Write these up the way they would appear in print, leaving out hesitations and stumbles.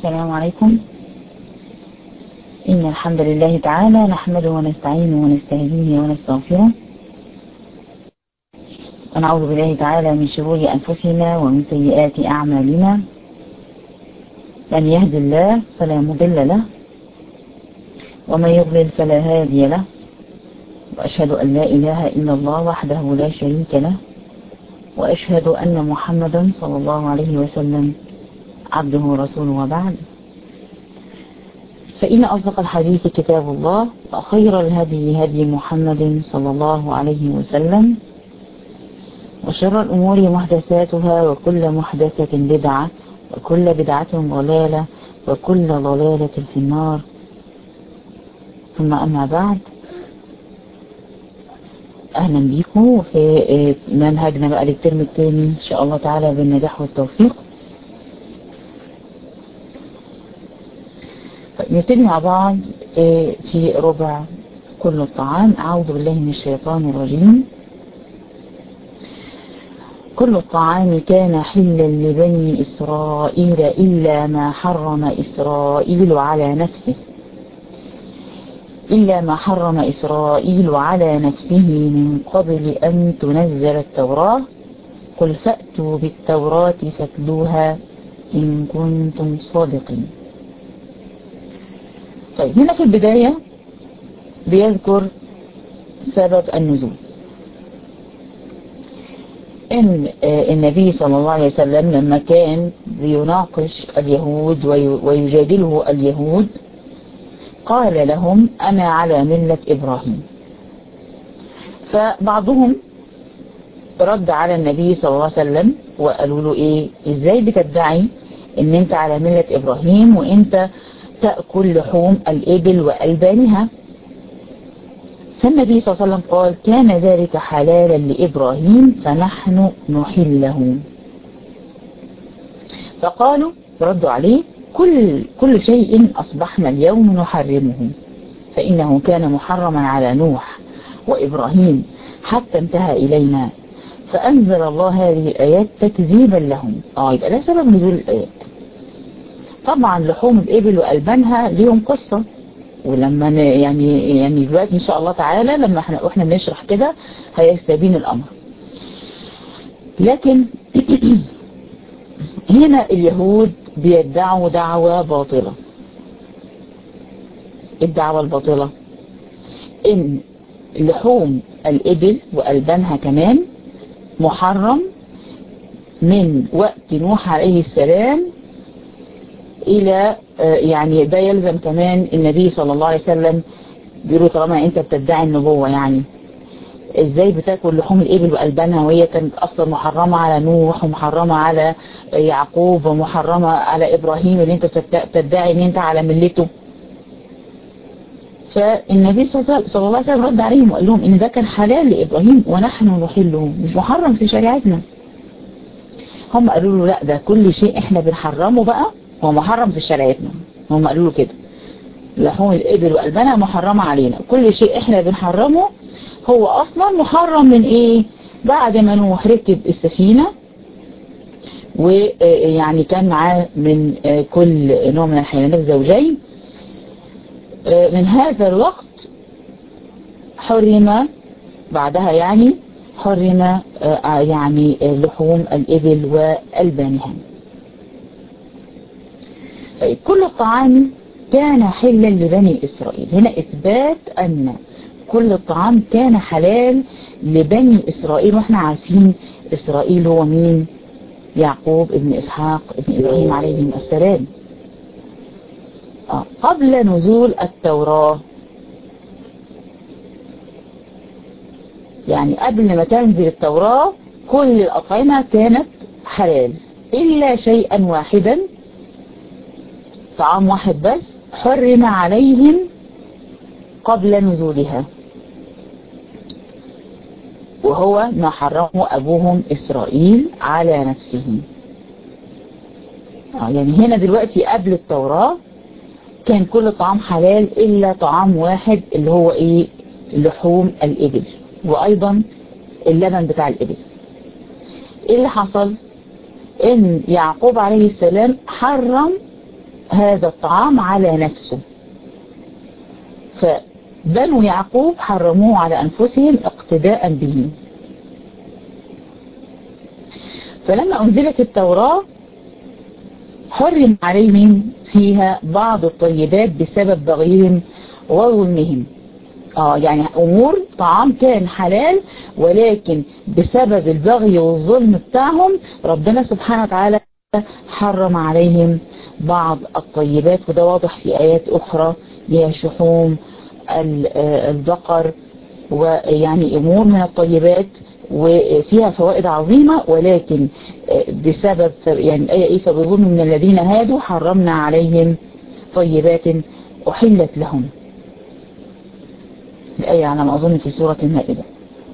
السلام عليكم. إن الحمد لله تعالى نحمده ونستعينه ونستهديه ونستغفره ونعوذ بالله تعالى من شرور أنفسنا ومن سيئات أعمالنا. من يهد الله فلا مضل له ومن يضلل فلا هادي له، وأشهد أن لا إله إلا الله وحده لا شريك له، وأشهد أن محمدا صلى الله عليه وسلم عبده ورسوله. وبعد، فإن أصدق الحديث كتاب الله، وخير الهدي هدي محمد صلى الله عليه وسلم، وشر الأمور محدثاتها، وكل محدثة بدعة، وكل بدعة ضلالة، وكل ضلالة في النار. ثم أما بعد، أهلا بكم في منهجنا بقى للترم الثاني إن شاء الله تعالى بالنجاح والتوفيق. نبتدي مع بعض في ربع كل الطعام. أعوذ بالله من الشيطان الرجيم. كل الطعام كان حلا لبني إسرائيل إلا ما حرم إسرائيل على نفسه من قبل أن تنزل التوراة. قل فأتوا بالتوراة فاتلوها إن كنتم صادقين. طيب، هنا في البداية بيذكر سبب النزول، إن النبي صلى الله عليه وسلم لما كان بيناقش اليهود ويجادله اليهود قال لهم أنا على ملة إبراهيم. فبعضهم رد على النبي صلى الله عليه وسلم وقالوا له إيه، إزاي بتدعي إن أنت على ملة إبراهيم وأنت تأكل لحوم الإبل وألبانها؟ فالنبي صلى الله عليه وسلم قال كان ذلك حلالا لإبراهيم فنحن نحله. فقالوا ردوا عليه كل شيء أصبحنا اليوم نحرمه، فإنه كان محرما على نوح وإبراهيم حتى انتهى إلينا، فأنزل الله هذه الآيات تكذيبا لهم. يبقى ده سبب نزول الآيات. طبعا لحوم الإبل وألبانها ليهم قصة، ولما يعني دلوقتي إن شاء الله تعالى لما احنا بنشرح كده هيستبين الأمر. لكن هنا اليهود بيدعوا دعوة باطلة. الدعوة الباطلة إن لحوم الإبل وألبانها كمان محرم من وقت نوح عليه السلام إلى يعني ده يلزم كمان النبي صلى الله عليه وسلم. بيقولوا طالما أنت بتدعي النبوة، يعني إزاي بتاكل لحوم الإبل وألبانها وهي كانت أصلا محرمة على نوح ومحرمة على يعقوب ومحرمة على إبراهيم اللي أنت بتدعي إن أنت على ملته؟ فالنبي صلى الله عليه وسلم رد عليهم وقال لهم إن ده كان حلال لإبراهيم ونحن نحله، مش محرم في شريعتنا. هم قالوا له لا، ده كل شيء إحنا بنحرمه بقى هو محرم في شريعتنا. هم قالوا له كده، لحوم الإبل وألبانها محرمة علينا، كل شيء إحنا بنحرمه هو أصلا محرم من إيه؟ بعد ما نوح ركب السفينة ويعني كان معاه من كل نوع من الحيوانات زوجين، من هذا الوقت حرم بعدها، يعني حرم يعني لحوم الإبل وألبانها. طيب، كل الطعام كان حلا لبني إسرائيل. هنا إثبات أن كل الطعام كان حلال لبني إسرائيل، واحنا عارفين إسرائيل هو مين؟ يعقوب ابن إسحاق ابن إبراهيم عليهم السلام. قبل نزول التوراة، يعني قبل ما تنزل التوراة كل الأطعمة كانت حلال إلا شيئا واحدا، طعام واحد بس حرم عليهم قبل نزولها، وهو ما حرمه أبوهم إسرائيل على نفسه. يعني هنا دلوقتي قبل التوراة كان كل طعام حلال إلا طعام واحد اللي هو إيه؟ لحوم الإبل وأيضا اللبن بتاع الإبل. إيه اللي حصل؟ إن يعقوب عليه السلام حرم هذا الطعام على نفسه، فبنو يعقوب حرموه على أنفسهم اقتداء به. فلما أنزلت التوراة حرم عليهم فيها بعض الطيبات بسبب بغيهم وظلمهم. يعني أمور طعام كان حلال، ولكن بسبب البغي والظلم بتاعهم ربنا سبحانه وتعالى حرم عليهم بعض الطيبات، وده واضح في آيات أخرى هي شحوم البقر، ويعني أمور من الطيبات وفيها فوائد عظيمة، ولكن بسبب يعني الآية إيه؟ فبظلم من الذين هادوا حرمنا عليهم طيبات أحلت لهم. الآية على ما أظن في سورة المائدة.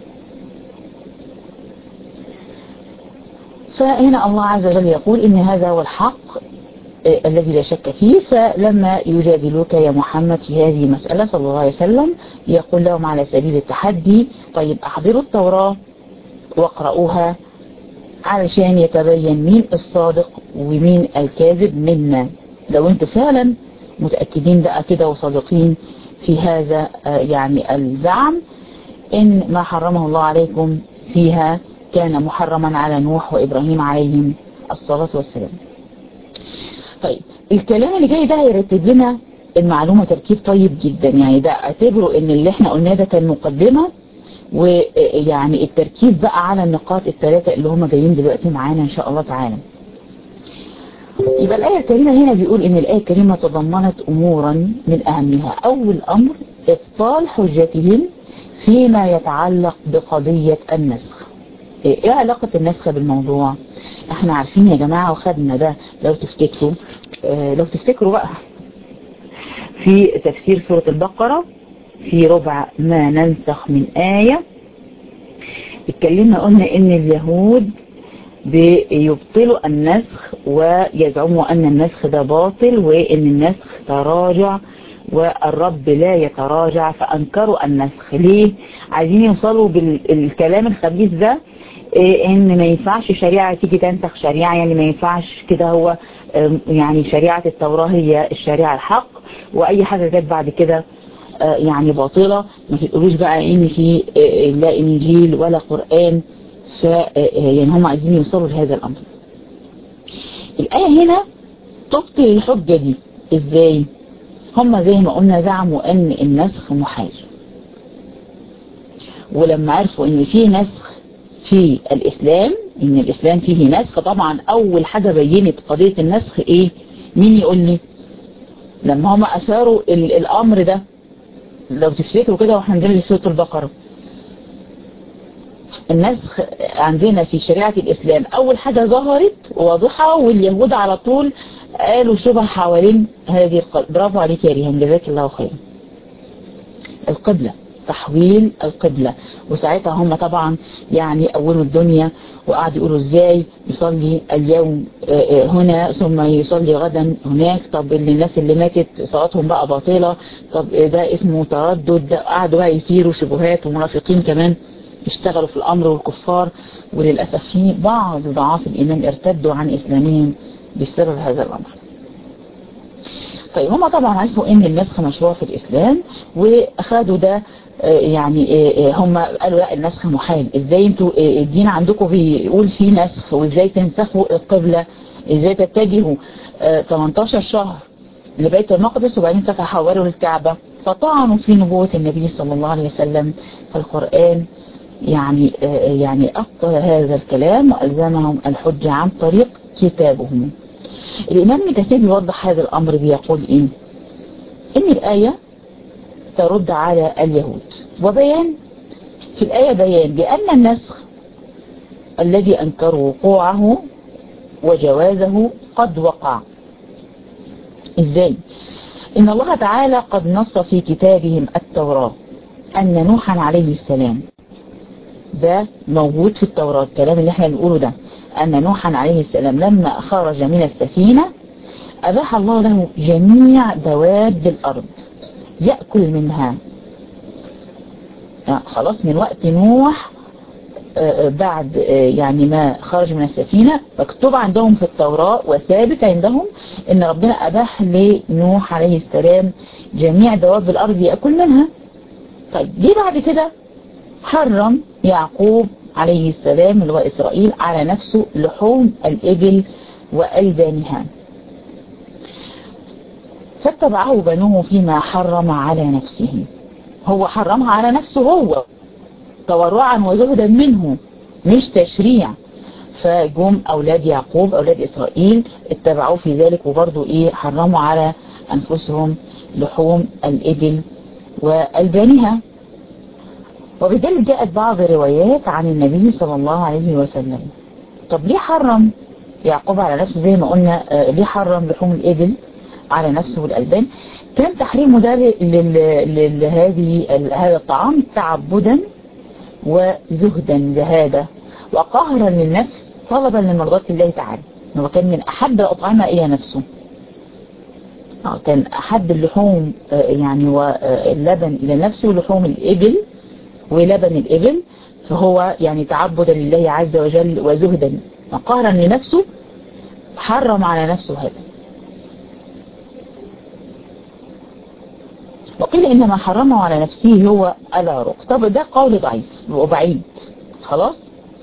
فهنا الله عز وجل يقول إن هذا هو الحق الذي لا شك فيه. فلما يجادلوك يا محمد في هذه المسألة صلى الله عليه وسلم يقول لهم على سبيل التحدي: طيب أحضروا التوراة واقرأوها علشان يتبين مين الصادق ومين الكاذب منا، لو انتوا فعلا متأكدين بقى كده وصادقين في هذا يعني الزعم إن ما حرمه الله عليكم فيها كان محرما على نوح وإبراهيم عليهم الصلاة والسلام. طيب الكلام اللي جاي ده هيرتب لنا المعلومة ترتيب طيب جدا، يعني ده اعتبروا ان اللي احنا قلناه ده كان مقدمة، ويعني التركيز بقى على النقاط الثلاثة اللي هم جايين دلوقتي معانا ان شاء الله تعالى. يبقى الآية الكريمة هنا بيقول ان الآية الكريمة تضمنت امورا من اهمها. اول امر ابطال حجتهم فيما يتعلق بقضية النسخ. ايه علاقة النسخ بالموضوع؟ احنا عارفين يا جماعة وخدنا ده لو تفتكروا بقى في تفسير سورة البقرة في ربع ما ننسخ من آية اتكلمنا قلنا ان اليهود بيبطلوا النسخ ويزعموا ان النسخ ده باطل وان النسخ تراجع والرب لا يتراجع، فانكروا النسخ. ليه؟ عايزين يوصلوا بالكلام الخبيث ده ان ما ينفعش شريعة تيجي تنسخ شريعة، يعني ما ينفعش كده، هو يعني شريعة التوراة هي الشريعة الحق، واي حاجة جت بعد كده يعني باطلة. ما تقولوش بقى ان في لا انجيل ولا قرآن. يعني هم عايزين يوصلوا لهذا الامر. الآية هنا تبطل الحجة دي ازاي؟ هم زي ما قلنا زعموا ان النسخ محال، ولما عرفوا ان في نسخ في الاسلام، ان الاسلام فيه نسخ، طبعا اول حاجة بينت قضية النسخ ايه؟ مين يقول لي؟ لما هم اثاروا الامر ده، لو تفتكروا كده واحنا بندرس سورة البقرة، النسخ عندنا في شريعة الإسلام أول حاجة ظهرت واضحة، واليهود على طول قالوا شبه حوالين هذه القبلة. برافو عليك يا ريهام، جزاك الله خير. القبلة، تحويل القبلة. وساعتها هم طبعا يعني أولوا الدنيا وقعدوا يقولوا ازاي يصلي اليوم هنا ثم يصلي غدا هناك. طب الناس اللي ماتت صلاتهم بقى باطلة، طب ده اسمه تردد. قعدوا بقى يثيروا شبهات، ومنافقين كمان اشتغلوا في الأمر والكفار، وللأسف في بعض ضعاف الإيمان ارتدوا عن إسلامهم بسبب هذا الأمر. طيب هم طبعا عرفوا ان النسخ مشروع في الإسلام وأخذوا ده، يعني هم قالوا لا النسخ محال. ازاي انتوا الدين عندكم بيقول فيه نسخ، وازاي تنسخوا القبلة، ازاي تتجهوا 18 شهر لبيت المقدس وبعدين تتحولوا للكعبة؟ فطعنوا في نبوة النبي صلى الله عليه وسلم. فالقرآن يعني أبطل هذا الكلام وألزمهم الحجة عن طريق كتابهم. الإمام ابن كثير بيوضح هذا الأمر، بيقول إيه؟ إن الآية ترد على اليهود، وبيان في الآية بيان بأن النسخ الذي أنكروا وقوعه وجوازه قد وقع. إزاي؟ إن الله تعالى قد نص في كتابهم التوراة أن نوحا عليه السلام، ده موجود في التوراة الكلام اللي احنا بنقوله ده، أن نوحا عليه السلام لما خرج من السفينة أباح الله له جميع دواب الأرض يأكل منها. خلاص من وقت نوح بعد يعني ما خرج من السفينة، مكتوب عندهم في التوراة وثابت عندهم ان ربنا اباح لنوح عليه السلام جميع دواب الارض يأكل منها. طيب ليه بعد كده حرم يعقوب عليه السلام اللي هو إسرائيل على نفسه لحوم الإبل وألبانها؟ فاتبعه بنوه فيما حرم على نفسه. هو حرمها على نفسه هو تورعا وزهدا منه، مش تشريع. فجم أولاد يعقوب أولاد إسرائيل اتبعوه في ذلك، وبرضو حرموا على أنفسهم لحوم الإبل وألبانها. وبذلك جاءت بعض الروايات عن النبي صلى الله عليه وسلم. طب ليه حرم يعقوب على نفسه زي ما قلنا؟ ليه حرم لحوم الإبل على نفسه والألبان؟ كان تحريمه ده هذا الطعام تعبدا وزهدا زهادة وقهرا للنفس طلبا لمرضاة الله تعالى. هو كان من أحب الأطعمة إلى نفسه، كان أحب اللحوم يعني واللبن إلى نفسه لحوم الإبل ولبن الإبل، فهو يعني تعبدا لله عز وجل وزهدا وقهرا لنفسه حرم على نفسه هذا. وقيل إنما حرمه على نفسه هو العروق. طب ده قول ضعيف وبعيد خلاص.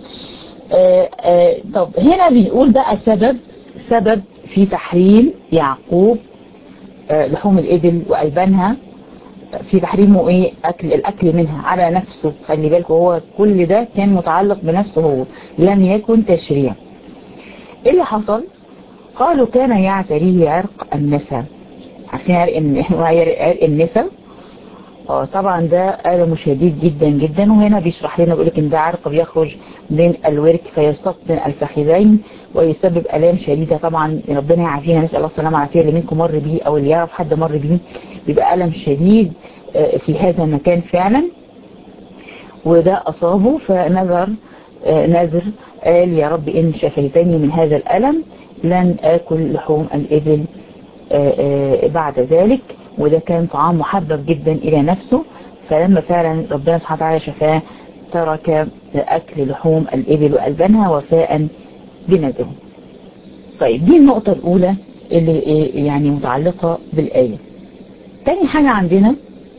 طب هنا بيقول بقى سبب في تحريم يعقوب لحوم الإبل وألبانها، في تحريمه ايه؟ الأكل منها على نفسه. خلي بالكم هو كل ده كان متعلق بنفسه هو، لم يكن تشريع. ايه اللي حصل؟ قالوا كان يعتريه عرق النسا. عارفين عرق النسا؟ طبعا ده ألم شديد جدا جدا، وهنا بيشرح لنا بيقول لك ان ده عرق بيخرج من الورك فيستبطن الفخذين ويسبب آلام شديدة. طبعا ربنا يعافينا، نسأل الله السلامة والعافية. اللي منكم مر بيه او اللي يعرف حد مر بيه بيبقى ألم شديد في هذا المكان فعلا، وده أصابه فنذر قال يا رب إن شفيتني من هذا الألم لن آكل لحوم الإبل بعد ذلك. وده كان طعام محبب جدا إلى نفسه، فلما فعلا ربنا سبحانه وتعالى شفاه ترك أكل لحوم الإبل وألبانها وفاء بنذره. طيب دي النقطة الأولى اللي يعني متعلقة بالآية. تاني حاجة عندنا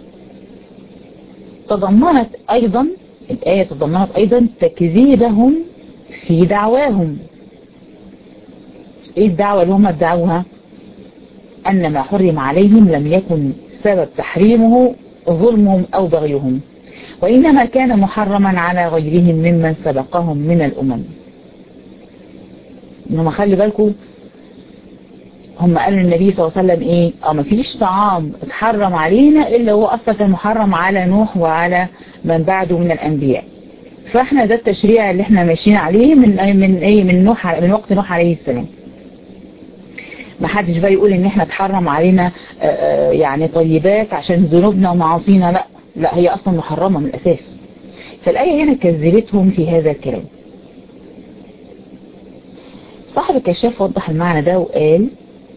الآية تضمنت أيضا تكذيبهم في دعواهم. إيه الدعوة اللي هم ادعوها؟ أن ما حرم عليهم لم يكن سبب تحريمه ظلمهم أو بغيهم، وإنما كان محرما على غيرهم ممن سبقهم من الأمم. إنما خلي بالكم هم قالوا للنبي صلى الله عليه وسلم ايه؟ ما فيش طعام اتحرم علينا الا هو اصلا كان محرم على نوح وعلى من بعده من الانبياء. فاحنا ده التشريع اللي احنا ماشيين عليه من وقت نوح عليه السلام. ما حدش بقى يقول ان احنا اتحرم علينا يعني طيبات عشان ذنوبنا ومعاصينا، لا هي اصلا محرمة من الاساس. فالايه هنا كذبتهم في هذا الكلام. صاحب الكشاف وضح المعنى ده وقال: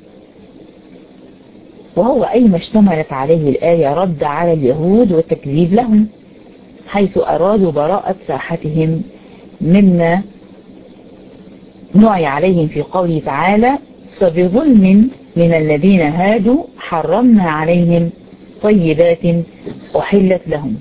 وهو أي ما اشتملت عليه الآية رد على اليهود والتكذيب لهم، حيث أرادوا براءة ساحتهم مما نعي عليهم في قوله تعالى: فبظلم من الذين هادوا حرمنا عليهم طيبات أحلت لهم.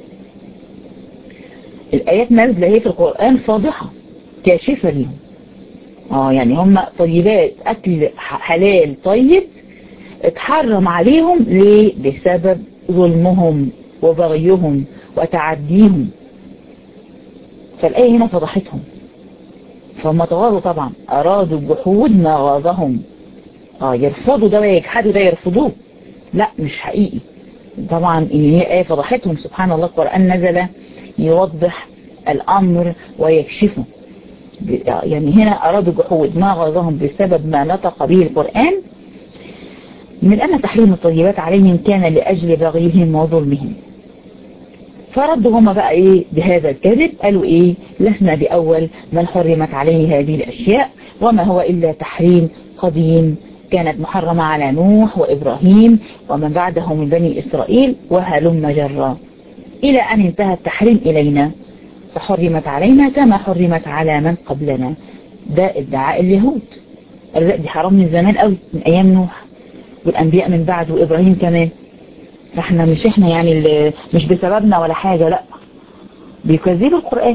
الآيات نازلة هي في القرآن فاضحة كاشفة لهم. يعني هم طيبات، أكل حلال طيب اتحرم عليهم ليه؟ بسبب ظلمهم وبغيهم وتعديهم. فالآية هنا فضحتهم، فهم تغاضوا طبعا، أرادوا جحود ما غاضهم. يرفضوا ده ويجحدوا ده يرفضوه، لا مش حقيقي طبعا. إن هي آية فضحتهم. سبحان الله، القرآن نزل يوضح الأمر ويكشفه. يعني هنا أرادوا جحود ما غاضهم بسبب ما نطق به القرآن من أن تحريم الطيبات عليهم كان لأجل بغيهم وظلمهم. فردوا هم بقى إيه بهذا الكذب؟ قالوا إيه؟ لسنا بأول من حرمت عليه هذه الأشياء، وما هو إلا تحريم قديم كانت محرمة على نوح وإبراهيم ومن بعدهم من بني إسرائيل وهلم جرا إلى أن انتهى التحريم إلينا. فحرمت علينا كما حرمت على من قبلنا. ده ادعاء اليهود، قالوا لا دي حرام من زمان قوي، من ايام نوح والانبياء من بعد وابراهيم كمان، فاحنا مش احنا يعني اللي مش بسببنا ولا حاجة، لا، بيكذبوا القرآن.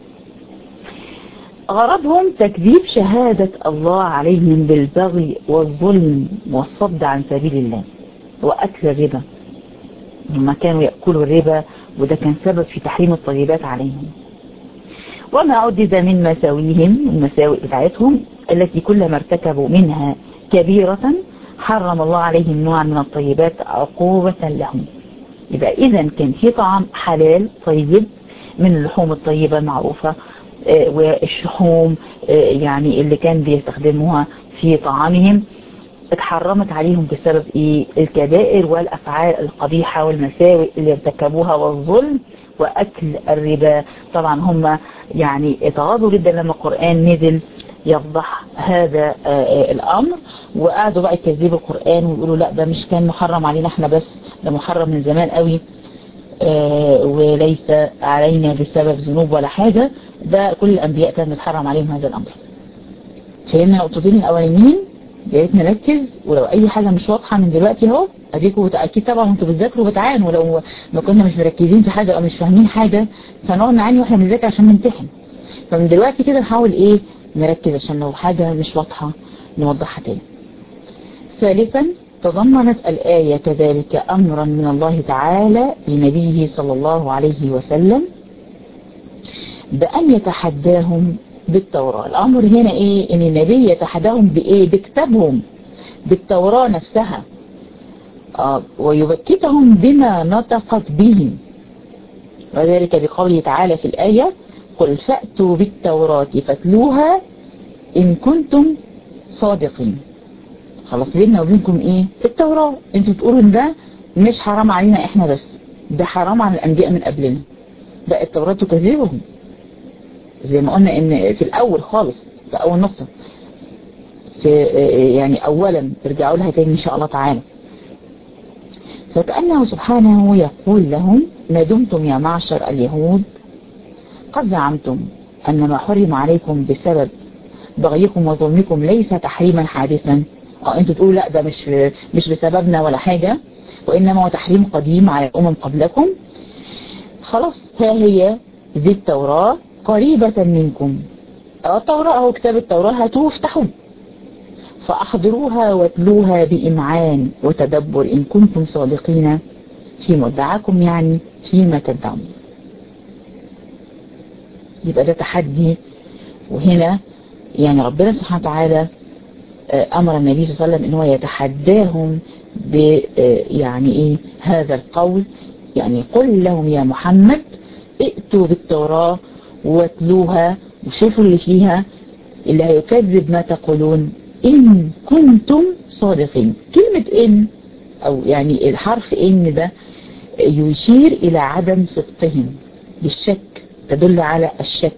غرضهم تكذيب شهادة الله عليهم بالبغي والظلم والصد عن سبيل الله وأكل الربا. هم كانوا يأكلوا الربا، وده كان سبب في تحريم الطيبات عليهم. وما عدد من مساويهم، المساوئ بتاعتهم التي كلما ارتكبوا منها كبيرة حرم الله عليهم نوعا من الطيبات عقوبة لهم. يبقى إذا كان في طعام حلال طيب من اللحوم الطيبة المعروفة، والشحوم يعني اللي كان بيستخدموها في طعامهم اتحرمت عليهم بسبب ايه؟ الكبائر والافعال القبيحة والمساوئ اللي ارتكبوها والظلم واكل الربا. طبعا هم يعني اتغاظوا جدا لما القرآن نزل يفضح هذا الامر، وقعدوا بقى يكذبوا القرآن ويقولوا لا ده مش كان محرم علينا احنا بس، ده محرم من زمان قوي وليس علينا بسبب ذنوب ولا حاجة. ده كل الأنبياء كان متحرم عليهم هذا الأمر. فهمنا نقطتين الأولانيين، يا ريت نركز، ولو أي حاجة مش واضحة من دلوقتي اهو أديكوا أكيد طبعا انتوا بتذاكروا وبتعانوا، ولو ما كنا مش مركزين في حاجة أو مش فاهمين حاجة فنقعد نعاني واحنا بنذاكر عشان نمتحن. فمن دلوقتي كده نحاول ايه نركز عشان لو حاجة مش واضحة نوضحها تاني. ثالثا، تضمنت الآية كذلك أمرا من الله تعالى لنبيه صلى الله عليه وسلم بأن يتحداهم بالتوراة. الأمر هنا إيه؟ إن النبي يتحداهم بإيه؟ بكتابهم، بالتوراة نفسها، ويبكتهم بما نطقت به، وذلك بقوله تعالى في الآية قل فأتوا بالتوراة فاتلوها إن كنتم صادقين. خلاص بيننا وبينكم ايه؟ التوراة. انتوا بتقولوا ان ده مش حرام علينا احنا بس، ده حرام على الانبياء من قبلنا، ده التوراة تكذبهم زي ما قلنا ان في الاول خالص، ده اول نقطة في يعني اولا ارجعوا لها تاني ان شاء الله تعالى. فكأنه سبحانه يقول لهم ما دمتم يا معشر اليهود قد زعمتم ان ما حرم عليكم بسبب بغيكم وظلمكم ليس تحريما حادثا. انتوا تقولوا لا ده مش بسببنا ولا حاجة، وانما هو تحريم قديم على الامم قبلكم. خلاص ها هي ذي التوراة قريبة منكم، التوراة اهو كتاب التوراة هاتوه افتحوه فاحضروها واتلوها بإمعان وتدبر ان كنتم صادقين في مدعاكم، يعني فيما تدعون. يبقى ده تحدي، وهنا يعني ربنا سبحانه وتعالى أمر النبي صلى الله عليه وسلم إن هو يتحداهم ب يعني إيه هذا القول، يعني قل لهم يا محمد ائتوا بالتوراة واتلوها وشوفوا اللي فيها، اللي هيكذب ما تقولون إن كنتم صادقين. كلمة إن أو يعني الحرف إن ده يشير إلى عدم صدقهم، بالشك، تدل على الشك،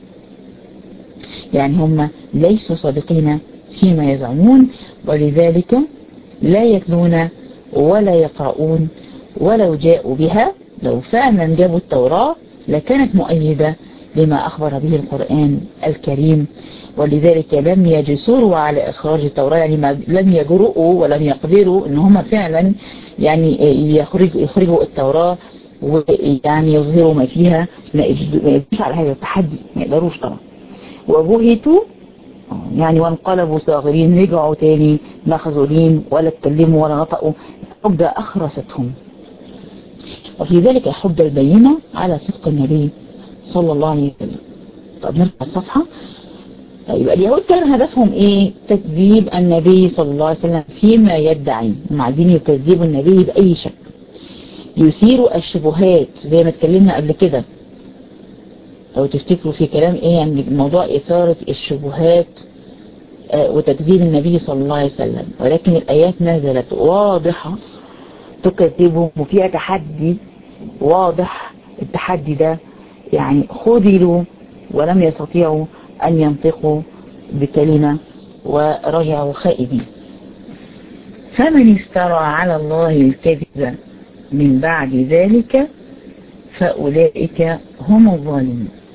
يعني هم ليسوا صادقين فيما يزعمون، ولذلك لا يتلون ولا يقرؤون. ولو جاءوا بها، لو فعلا جابوا التوراة لكانت مؤيدة لما أخبر به القرآن الكريم، ولذلك لم يجسروا على إخراج التوراة، يعني لم يجرؤوا ولم يقدروا إن هم فعلا يعني يخرجوا التوراة ويعني يظهروا ما فيها، ما يقدروش على هذا التحدي، ما يقدروش طبعا. وبهتوا يعني وانقلبوا صاغرين، رجعوا تاني مخزولين، ولا اتكلموا ولا نطقوا، الحجة أخرستهم. وفي ذلك الحجة البينة على صدق النبي صلى الله عليه وسلم. طب نرجع الصفحة. يبقى اليهود كان هدفهم ايه؟ تكذيب النبي صلى الله عليه وسلم فيما يدعي، هم عايزين يكذبوا النبي بأي شك، يثيروا الشبهات زي ما اتكلمنا قبل كده لو تفتكروا في كلام ايه، يعني موضوع إثارة الشبهات وتكذيب النبي صلى الله عليه وسلم. ولكن الآيات نزلت واضحة تكذبهم، وفيها تحدي واضح. التحدي ده يعني خذلوا ولم يستطيعوا أن ينطقوا بكلمة ورجعوا خائبين. فمن افترى على الله الكذب من بعد ذلك فأولئك هم الظالمون.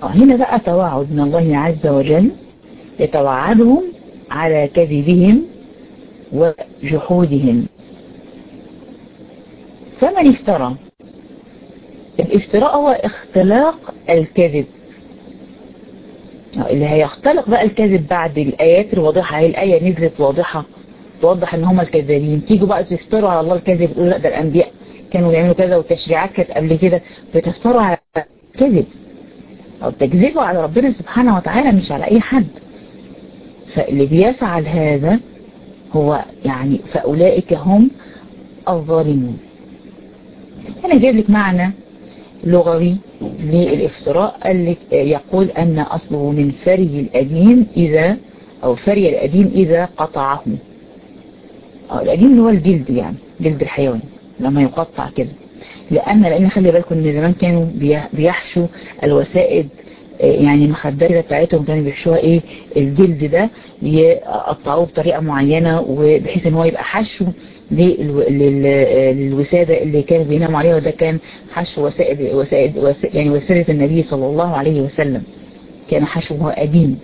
هنا بقى توعد من الله عز وجل يتوعدهم على كذبهم وجحودهم. فمن افترى، الافتراء هو اختلاق الكذب، اللي هيختلق بقى الكذب بعد الآيات الواضحة. هي الآية نزلت واضحة توضح ان هم الكذابين، تيجوا بقى تفتروا على الله الكذب، تقولوا لا ده الأنبياء كانوا يعملوا كذا والتشريعات كانت قبل كده، فتفتروا على الكذب أو تكذبوا على ربنا سبحانه وتعالى مش على أي حد. فاللي بيفعل هذا هو يعني فأولئك هم الظالمون. أنا جايب لك معنى لغوي للافتراء، قال لك يقول أن أصله من فري الأديم إذا، أو فري الأديم إذا قطعه. الأديم اللي هو الجلد، يعني جلد الحيوان لما يقطع كده. لأن خلي بالكم إن زمان كانوا بيحشوا الوسائد، يعني المخدرة بتاعتهم كانوا بيحشوها ايه الجلد ده، يقطعوه بطريقة معينة وبحيث ان هو يبقى حشو للوسادة اللي كانوا بيناموا عليها. وده كان حشو وسائد يعني وسادة النبي صلى الله عليه وسلم، كان حشوه قديم.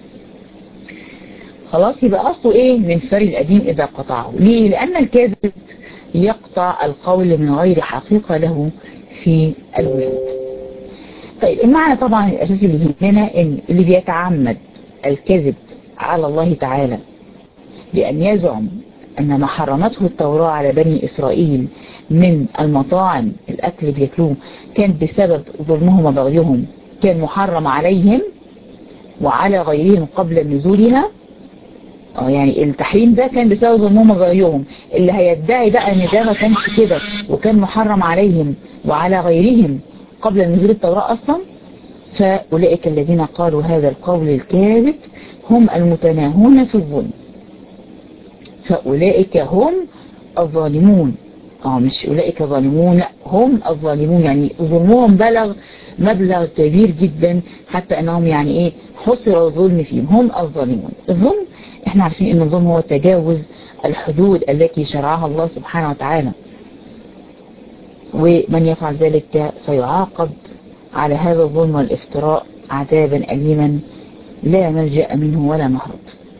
خلاص يبقى اصله ايه من فري القديم اذا قطعه. ليه؟ لان الكاذب يقطع القول من غير حقيقة له في الوجود. طيب المعنى طبعا الأساسي اللي يهمنا إن اللي بيتعمد الكذب على الله تعالى بأن يزعم أن ما حرمته التوراة على بني إسرائيل من المطاعم، الأكل بياكلوه كان بسبب ظلمهم وبغيهم، كان محرم عليهم وعلى غيرهم قبل نزولها. يعني التحريم ده كان بسبب ظلمهم وبغيهم. اللي هيدعي بقى ان ده ما كانش كده وكان محرم عليهم وعلى غيرهم قبل نزول التوراة أصلا، فأولئك الذين قالوا هذا القول الكاذب هم المتناهون في الظلم. فأولئك هم الظالمون. مش أولئك ظالمون، لا هم الظالمون، يعني ظلمهم بلغ مبلغ كبير جدا حتى أنهم يعني إيه حصر الظلم فيهم، هم الظالمون. الظلم احنا عارفين أن الظلم هو تجاوز الحدود التي شرعها الله سبحانه وتعالى، ومن يفعل ذلك فيعاقب على هذا الظلم والافتراء عذابا أليما لا ملجأ منه ولا مهرب.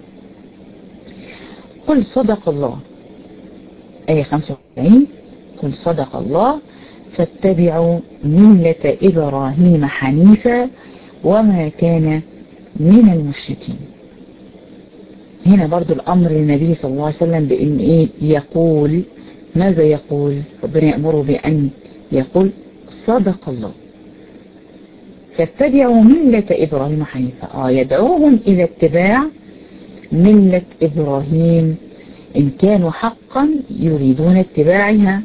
قل صدق الله، آية 45، قل صدق الله فاتبعوا ملة إبراهيم حنيفا وما كان من المشركين. هنا برضو الأمر للنبي صلى الله عليه وسلم بأن إيه يقول، ماذا يقول؟ ربنا يأمره بأن يقول صدق الله فاتبعوا ملة إبراهيم حنيفا. يدعوهم إلى اتباع ملة إبراهيم إن كانوا حقا يريدون اتباعها.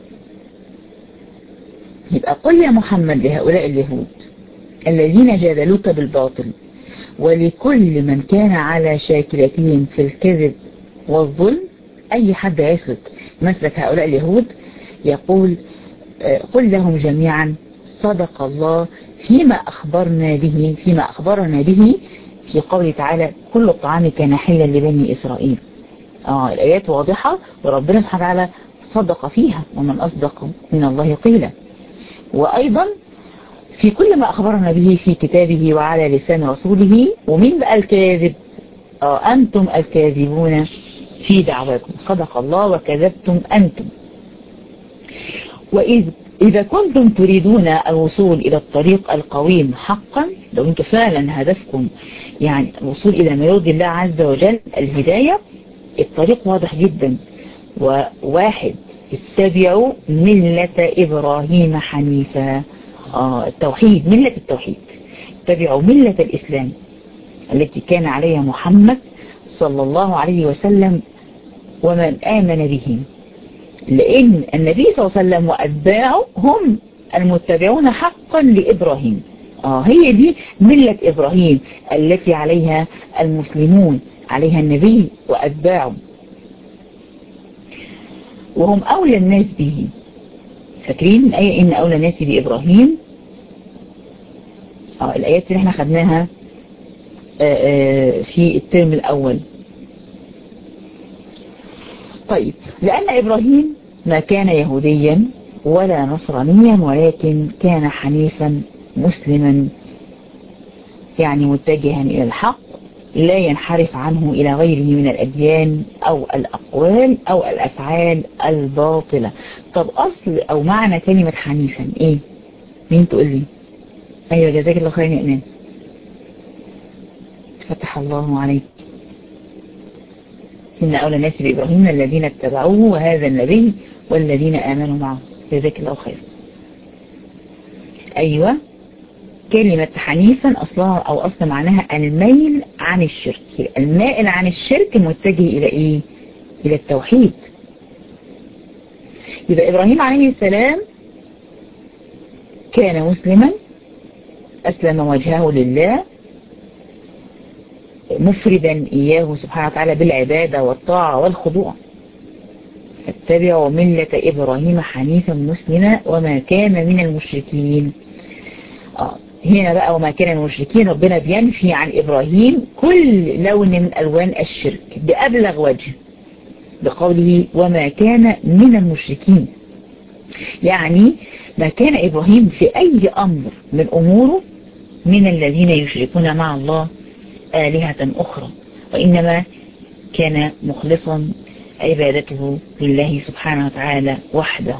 يبقى قل يا محمد لهؤلاء اليهود الذين جادلوك بالباطل ولكل من كان على شاكلتهم في الكذب والظلم، أي حد يسلك مسلك هؤلاء اليهود، يقول قل لهم جميعا صدق الله فيما أخبرنا به في قوله تعالى كل الطعام كان حلا لبني إسرائيل. الآيات واضحة وربنا سبحانه وتعالى صدق فيها، ومن أصدق من الله قيلا. وأيضا في كل ما أخبرنا به في كتابه وعلى لسان رسوله. ومين بقى الكاذب؟ أنتم الكاذبون في دعواكم، صدق الله وكذبتم أنتم. وإذا كنتم تريدون الوصول إلى الطريق القويم حقا، لو أنتم فعلا هدفكم يعني الوصول إلى ما يرضي الله عز وجل الهداية، الطريق واضح جدا. وواحد اتبعوا ملة إبراهيم حنيفا، التوحيد، ملة التوحيد، اتبعوا ملة الإسلام التي كان عليها محمد صلى الله عليه وسلم ومن آمن به، لأن النبي صلى الله عليه وسلم وأتباعه هم المتبعون حقا لإبراهيم. هي دي ملة إبراهيم التي عليها المسلمون، عليها النبي وأتباعه، وهم أولى الناس به. فاكرين الآية إن أولى الناس بإبراهيم؟ الآيات اللي احنا خدناها في الترم الأول. طيب لأن إبراهيم ما كان يهوديا ولا نصرانيا ولكن كان حنيفا مسلما يعني متجها إلى الحق لا ينحرف عنه إلى غيره من الأديان أو الأقوال أو الأفعال الباطلة. طب أصل أو معنى كلمة حنيفا إيه؟ مين تقول لي؟ أيوة جزاك الله خير يا إمام. فتح الله عليك. إن أولى الناس بإبراهيم الذين اتبعوه وهذا النبي والذين آمنوا معه. جزاك الله خير. أيوة كلمة حنيفا أصلها أو أصل معناها الميل عن الشرك. المائل عن الشرك متجه إلى إيه؟ إلى التوحيد. يبقى إبراهيم عليه السلام كان مسلما أسلم وجهه لله مفردا إياه سبحانه وتعالى بالعبادة والطاعة والخضوع. فاتبعوا ملة إبراهيم حنيفا مسلما وما كان من المشركين. هنا بقى وما كان من المشركين ربنا بينفي عن إبراهيم كل لون من ألوان الشرك بأبلغ وجه بقوله وما كان من المشركين. يعني ما كان إبراهيم في أي أمر من أموره من الذين يشركون مع الله آلهة أخرى، وإنما كان مخلصا عبادته لله سبحانه وتعالى وحده.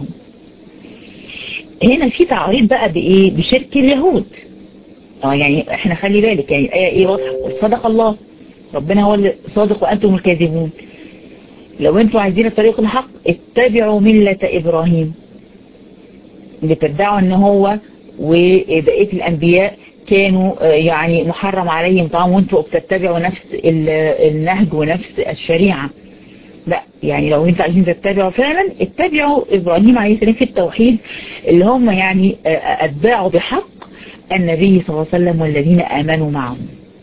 هنا في تعريض بقى بإيه؟ بشرك اليهود. يعني احنا خلي بالك يعني الآية ايه واضحة، صدق الله، ربنا هو اللي صادق وأنتم الكاذبون. لو انتم عايزين الطريق الحق اتبعوا ملة إبراهيم، اللي تدعوا ان هو وبقية الأنبياء كانوا يعني محرم عليهم طعام وانتم بتتبعوا نفس النهج ونفس الشريعة. لا، يعني لو انتم عايزين تتبعوا فعلا اتبعوا إبراهيم عليه السلام في التوحيد اللي هم يعني أتباعوا بحق النبي صلى الله عليه وسلم والذين آمنوا معه.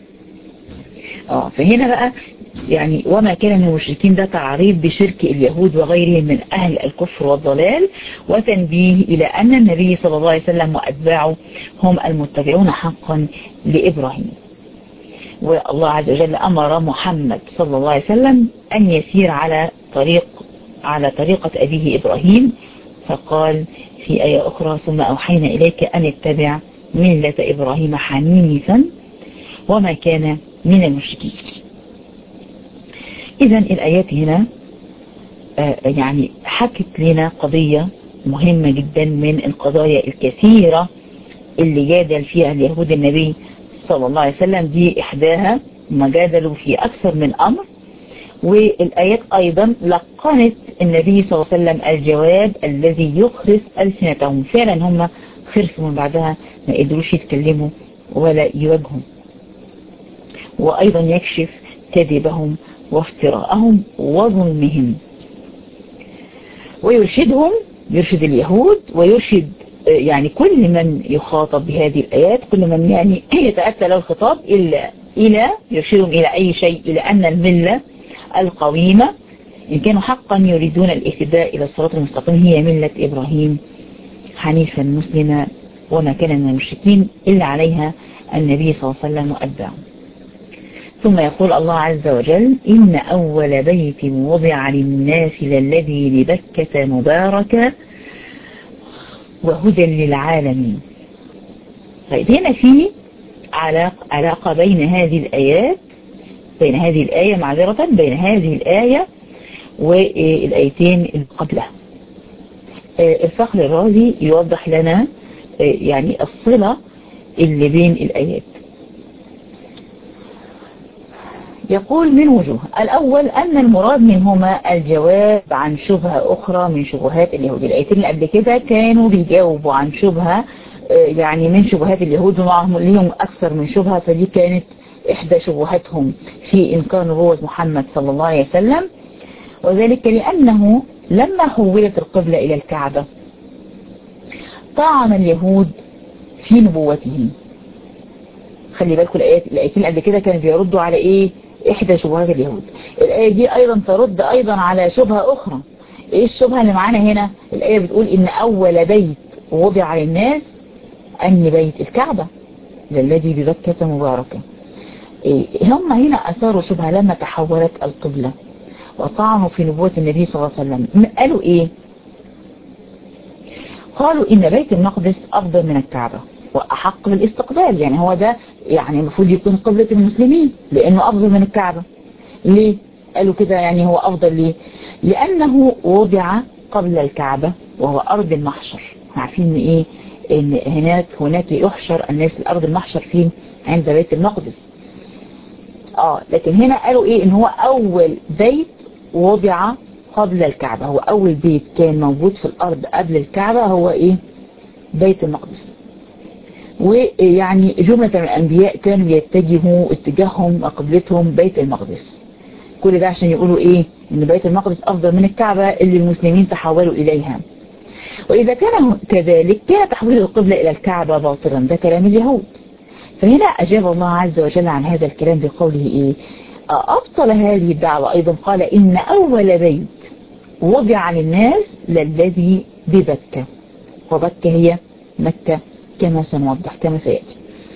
فهنا بقى يعني وما كان من المشركين ده تعريض بشرك اليهود وغيرهم من أهل الكفر والضلال، وتنبيه إلى أن النبي صلى الله عليه وسلم وأتباعه هم المتبعون حقا لإبراهيم. والله عز وجل أمر محمد صلى الله عليه وسلم أن يسير على طريقة أبيه إبراهيم، فقال في آية أخرى ثم أوحينا إليك أن اتبع ملة إبراهيم حنيفا وما كان من المشركين. إذن الآيات هنا يعني حكت لنا قضية مهمة جدا من القضايا الكثيرة اللي جادل فيها اليهود النبي صلى الله عليه وسلم. دي إحداها، ما جادلوا في أكثر من أمر. والآيات أيضا لقنت النبي صلى الله عليه وسلم الجواب الذي يخرس ألسنتهم. فعلا هم خرسوا من بعدها، ما قدروش يتكلموا ولا يواجهوا، وأيضا يكشف كذبهم وافتراءهم وظلمهم، ويرشدهم، يرشد اليهود ويرشد يعني كل من يخاطب بهذه الآيات، كل من يعني يتأتى له الخطاب إلى يرشدهم إلى أي شيء، إلى أن الملة القويمة إن كانوا حقا يريدون الاهتداء إلى الصراط المستقيم هي ملة إبراهيم حنيفا مسلما وما كان من المشركين إلا عليها النبي صلى الله عليه وسلم وأتباعه. ثم يقول الله عز وجل إن أول بيت وضع للناس للذي ببكة مباركة وهدى للعالمين. طيب هنا في علاقة بين هذه الآيات، بين هذه الآية معذرة، بين هذه الآية والآيتين اللي قبلها. الفخر الرازي يوضح لنا يعني الصلة اللي بين الآيات. يقول من وجوه. الأول أن المراد منهما الجواب عن شبهة أخرى من شبهات اليهود. الآيتين اللي قبل كده كانوا بيجاوبوا عن شبهة يعني من شبهات اليهود، ومعهم ليهم أكثر من شبهة، فدي كانت إحدى شبهاتهم في إنكار نبوة محمد صلى الله عليه وسلم. وذلك لأنه لما حولت القبلة إلى الكعبة طعن اليهود في نبوته. خلي بالكم الآيتين قبل كده كانوا بيردوا على إيه؟ إحدى شبهات اليهود. الآية دي أيضا ترد أيضا على شبهة أخرى. إيه الشبهة اللي معانا هنا؟ الآية بتقول إن أول بيت وضع للناس أن بيت الكعبة للذي ببكة مباركة. هم هنا أثاروا شبهة لما تحولت القبلة وطعنوا في نبوة النبي صلى الله عليه وسلم. قالوا إيه؟ قالوا إن بيت المقدس أفضل من الكعبة. وأحق بالاستقبال، يعني هو ده يعني المفروض يكون قبلة المسلمين لأنه أفضل من الكعبة. ليه قالوا كده؟ يعني هو أفضل ليه؟ لأنه وضع قبل الكعبة وهو أرض المحشر. عارفين إيه؟ إن هناك يحشر الناس لأرض المحشر فين؟ عند بيت المقدس. لكن هنا قالوا إيه؟ إن هو أول بيت وضع قبل الكعبة، هو أول بيت كان موجود في الأرض قبل الكعبة هو إيه؟ بيت المقدس. ويعني جملة من الأنبياء كانوا يتجهوا اتجاههم وقبلتهم بيت المقدس. كل ده عشان يقولوا إيه؟ إن بيت المقدس أفضل من الكعبة اللي المسلمين تحولوا إليها. وإذا كان كذلك كان تحويل القبلة إلى الكعبة باطلا، ده كلام اليهود. فهنا أجاب الله عز وجل عن هذا الكلام بقوله إيه؟ أبطل هذه الدعوة أيضا، قال إن أول بيت وضع للناس للذي ببكة، وبكة هي مكة كما سنوضح كما سيأتي.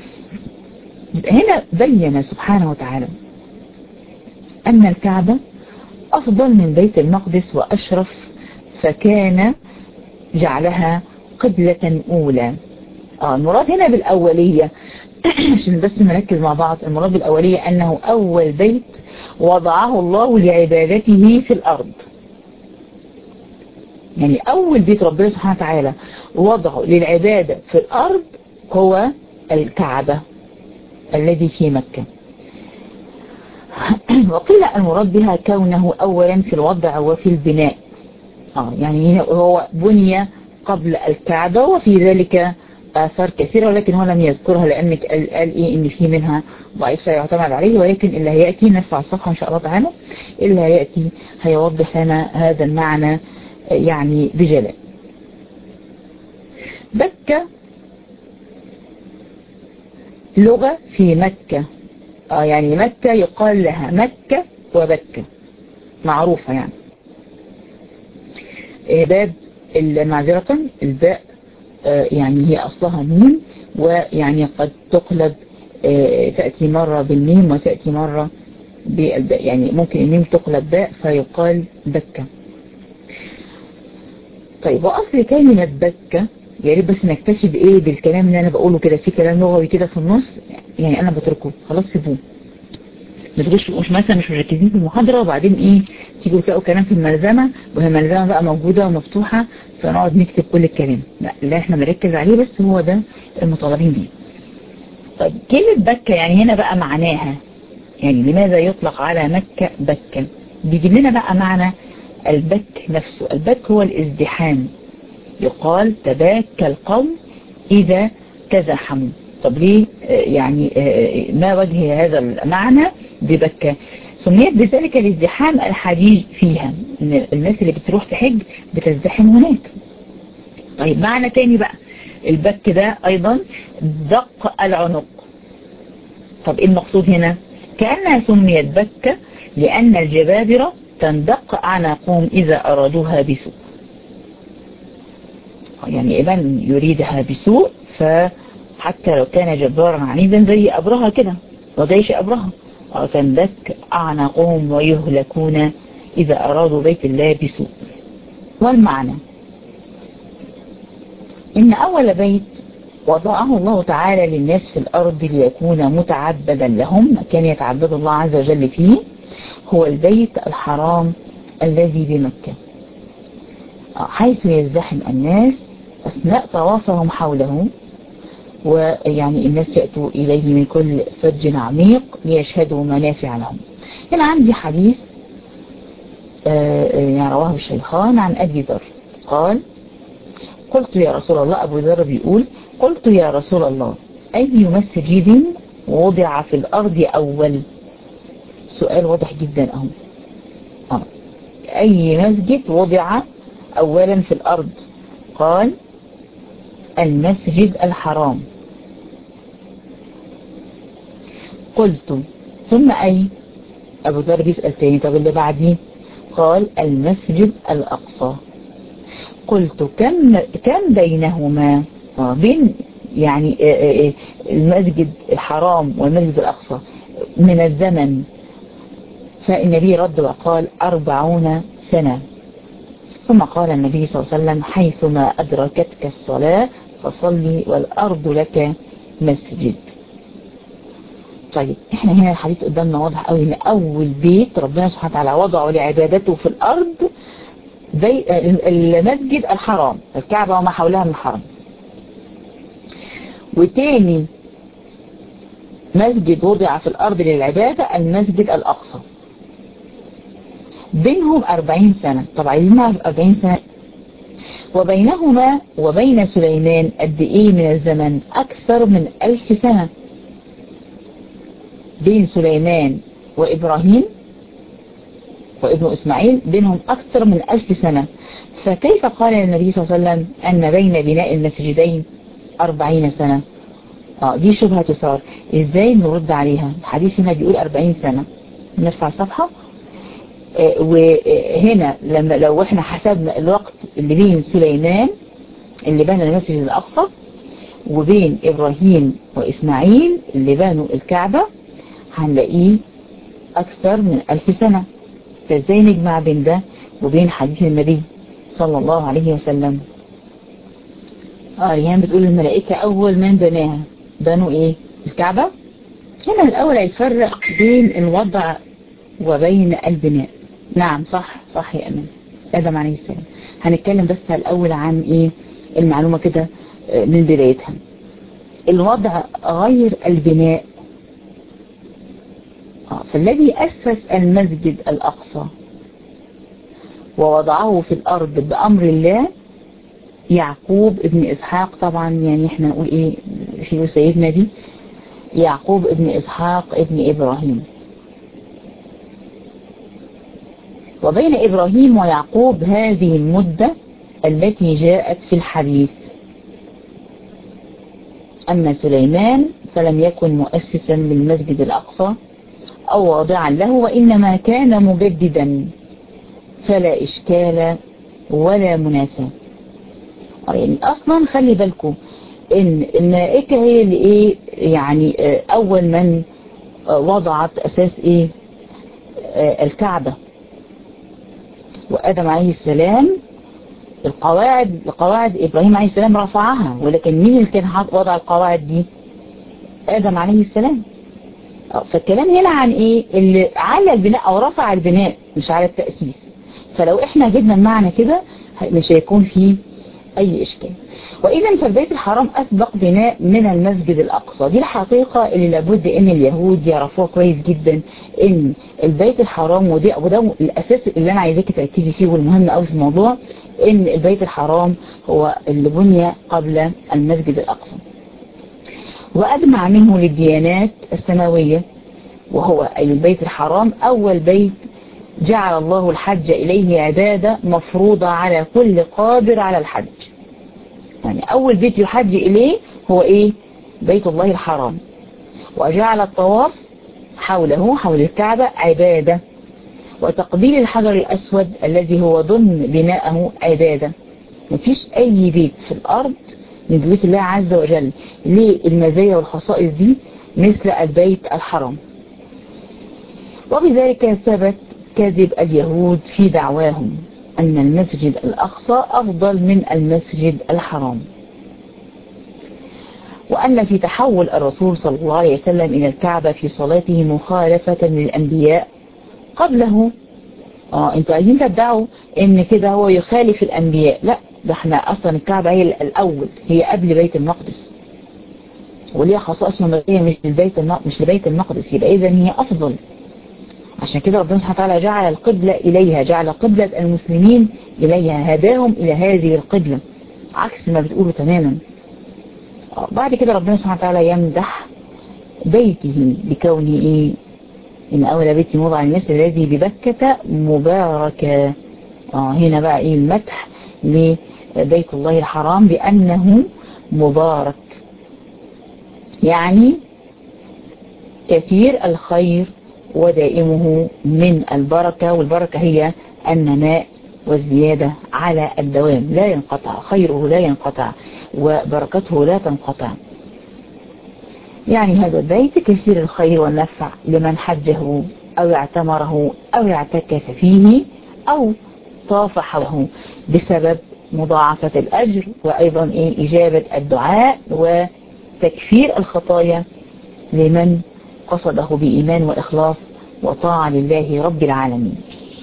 هنا بين سبحانه وتعالى أن الكعبة أفضل من بيت المقدس وأشرف، فكان جعلها قبلة أولى. المراد هنا بالأولية عشان بس نركز مع بعض، المراد بالأولية أنه أول بيت وضعه الله لعبادته في الأرض. يعني أول بيت ربنا سبحانه وتعالى وضعه للعبادة في الأرض هو الكعبة الذي في مكة. وقيل المراد بها كونه أولا في الوضع وفي البناء. يعني هو بني قبل الكعبة وفي ذلك آثار كثيرة، ولكن هو لم يذكرها لأن قال إيه إن في منها ضعيف لا يعتمد عليه. ولكن اللي هيأتي نرفع الصفحة إن شاء الله تعالى، اللي هيأتي هيوضح لنا هذا المعنى يعني بجلاء. بكة لغة في مكة، يعني مكة يقال لها مكة وبكة معروفة. يعني باب معذرة الباء يعني هي أصلها ميم، ويعني قد تقلب تأتي مرة بالميم وتأتي مرة بالباء، يعني ممكن الميم تقلب باء فيقال بكة. طيب وأصل كلمة بكة، يا ريت بس نكتفي بإيه؟ بالكلام اللي أنا بقوله كده، في كلام لغوي كده في النص يعني أنا بتركه خلاص، سيبوه. مش مثلا مش مركزين في المحاضرة وبعدين إيه تيجوا تلاقوا كلام في الملزمة وهي الملزمة بقى موجودة ومفتوحة فنقعد نكتب كل الكلام. لا، اللي احنا مركز عليه بس هو ده المطالبين بيه. طيب كلمة بكة يعني هنا بقى معناها يعني لماذا يطلق على مكة بكة؟ بيجيب لنا بقى معنى البك نفسه. البك هو الازدحام، يقال تباكى القوم إذا تزاحموا. طب ليه يعني ما وجه هذا المعنى ببكة؟ سميت بذلك الازدحام الحجيج فيها، ان الناس اللي بتروح تحج بتزدحم هناك. طيب معنى تاني بقى البك ده ايضا دق العنق. طب ايه المقصود هنا؟ كأنها سميت بكة لأن الجبابرة تندق أعناقهم إذا أرادوها بسوء. يعني من يريدها بسوء فحتى لو كان جبارا عنيدا زي أبرهة كده وجيش أبرهة، تندك أعناقهم ويهلكون إذا أرادوا بيت الله بسوء. والمعنى إن أول بيت وضعه الله تعالى للناس في الأرض ليكون متعبدا لهم، كان يتعبد الله عز وجل فيه، هو البيت الحرام الذي بمكة، حيث يزدحم الناس أثناء طوافهم حوله، ويعني الناس يأتوا إليه من كل فج عميق ليشهدوا منافع لهم. هنا عندي حديث يعني رواه الشيخان عن أبي ذر قال: قلت يا رسول الله، أبو ذر بيقول: قلت يا رسول الله أي مسجد وضع في الأرض أول؟ سؤال واضح جدا أهو. أي مسجد وضع أولا في الأرض؟ قال: المسجد الحرام. قلت: ثم أي؟ أبو ذر بيسأل تاني: طب اللي بعديه؟ قال: المسجد الأقصى. قلت: كم بينهما؟ بين يعني المسجد الحرام والمسجد الأقصى من الزمن؟ فالنبي رد وقال: 40 سنة. ثم قال النبي صلى الله عليه وسلم حيثما أدركتك الصلاة فصلي والأرض لك مسجد. طيب احنا هنا الحديث قدامنا واضح قوي ان اول بيت ربنا سبحانه وتعالى وضعه لعبادته في الارض المسجد الحرام، الكعبة وما حولها من الحرم. وتاني مسجد وضع في الارض للعبادة المسجد الاقصى، بينهم 40 سنة. طب عايزين نعرف 40 سنة وبينهما وبين سليمان قد ايه من الزمن؟ اكثر من 1000 سنة. بين سليمان وإبراهيم وابن إسماعيل بينهم أكثر من 1000 سنة. فكيف قال النبي صلى الله عليه وسلم أن بين بناء المسجدين 40 سنة؟ دي شبهة تثار. إزاي نرد عليها؟ الحديث هنا بيقول 40 سنة. نرفع صفحة. وهنا لو احنا حسبنا الوقت اللي بين سليمان اللي بنى المسجد الأقصى وبين إبراهيم وإسماعيل اللي بنوا الكعبة هنلاقيه أكثر من 1000 سنة. فازاي نجمع بين ده وبين حديث النبي صلى الله عليه وسلم؟ ريهان بتقول الملائكة أول من بناها بنوا إيه؟ الكعبة. هنا الأول هيفرق بين الوضع وبين البناء. نعم صح يا أمين، آدم عليه السلام. هنتكلم بس الأول عن إيه المعلومة كده من بدايتها. الوضع غير البناء. فالذي أسس المسجد الأقصى ووضعه في الأرض بأمر الله يعقوب ابن إسحاق. طبعا يعني احنا نقول ايه في سيدنا دي يعقوب ابن إسحاق ابن إبراهيم. وبين إبراهيم ويعقوب هذه المدة التي جاءت في الحديث. أما سليمان فلم يكن مؤسسا للمسجد الأقصى أو واضعا له، وإنما كان مجددا، فلا إشكال ولا منافاة. يعني أصلا خلي بالكم إن الملائكة هي اللي إيه يعني أول من وضعت أساس إيه الكعبة، وآدم عليه السلام القواعد إبراهيم عليه السلام رفعها، ولكن مين اللي كان وضع القواعد دي؟ آدم عليه السلام. فالكلام هنا عن ايه اللي على البناء او رفع البناء مش على التأسيس. فلو احنا جبنا المعنى كده مش هيكون فيه اي اشكال. واذا فالبيت الحرام اسبق بناء من المسجد الاقصى. دي الحقيقة اللي لابد ان اليهود يعرفوها كويس جدا، ان البيت الحرام وده الاساس اللي انا عايزاكي تركزي فيه والمهم قوي في الموضوع، ان البيت الحرام هو اللي بني قبل المسجد الاقصى وأجمع منه للديانات السماوية، وهو البيت الحرام أول بيت جعل الله الحج إليه عبادة مفروضة على كل قادر على الحج. يعني أول بيت يحج إليه هو إيه؟ بيت الله الحرام. وجعل الطواف حوله حول الكعبة عبادة، وتقبيل الحجر الأسود الذي هو ضمن بناءه عبادة. مفيش أي بيت في الأرض من بيوت الله عز وجل للمزايا والخصائص دي مثل البيت الحرام. وبذلك ثبت كذب اليهود في دعواهم أن المسجد الأقصى أفضل من المسجد الحرام، وأن في تحول الرسول صلى الله عليه وسلم إلى الكعبة في صلاته مخالفة للأنبياء قبله. انتوا عايزين تدعوا ان كده هو يخالف الأنبياء. لا، ده احنا أصلا الكعبة هي الأول، هي قبل بيت المقدس، وليها خصائص مميزة مش لبيت المقدس، يبقى إذن هي أفضل. عشان كده ربنا سبحانه وتعالى جعل القبلة إليها، جعل قبلة المسلمين إليها، هداهم إلى هذه القبلة، عكس ما بتقولوا تماما. بعد كده ربنا سبحانه وتعالى يمدح بيته بكونه إيه؟ إن أول بيت وضع الناس الذي ببكة مباركة. هنا بقى إيه المدح لبيت الله الحرام بأنه مبارك، يعني كثير الخير ودائمه من البركة، والبركة هي النماء والزيادة على الدوام، لا ينقطع، خيره لا ينقطع وبركته لا تنقطع. يعني هذا البيت كثير الخير والنفع لمن حجه أو اعتمره أو اعتكف فيه أو طاف حوله بسبب مضاعفة الأجر، وأيضا إجابة الدعاء وتكفير الخطايا لمن قصده بإيمان وإخلاص وطاعة لله رب العالمين.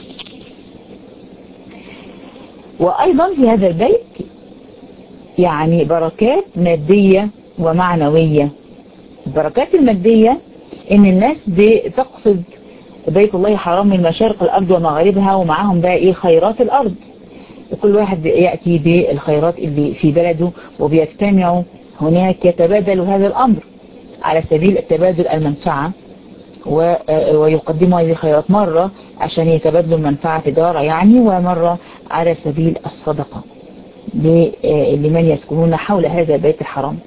وأيضا في هذا البيت يعني بركات مادية ومعنوية. البركات المادية إن الناس بتقصد بيت الله حرام من مشارق الأرض ومغاربها، ومعهم بقى خيرات الأرض، كل واحد يأتي بالخيرات اللي في بلده وبيجتمعوا هناك يتبادلوا هذا الأمر على سبيل التبادل المنفعة، ويقدموا هذه الخيرات مرة عشان يتبادلوا المنفعة تجارة يعني، ومرة على سبيل الصدقة لمن يسكنون حول هذا البيت الحرام.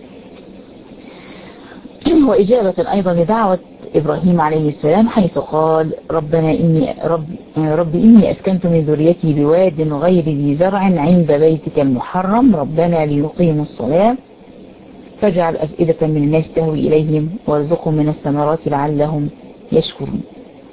وإجابة أيضا لدعوة إبراهيم عليه السلام حيث قال رب إني أسكنت من ذريتي بواد غير ذي زرع عند بيتك المحرم ربنا ليقيموا الصلاة فاجعل أفئدة من الناس تهوي إليهم وارزقهم من الثمرات لعلهم يشكرون.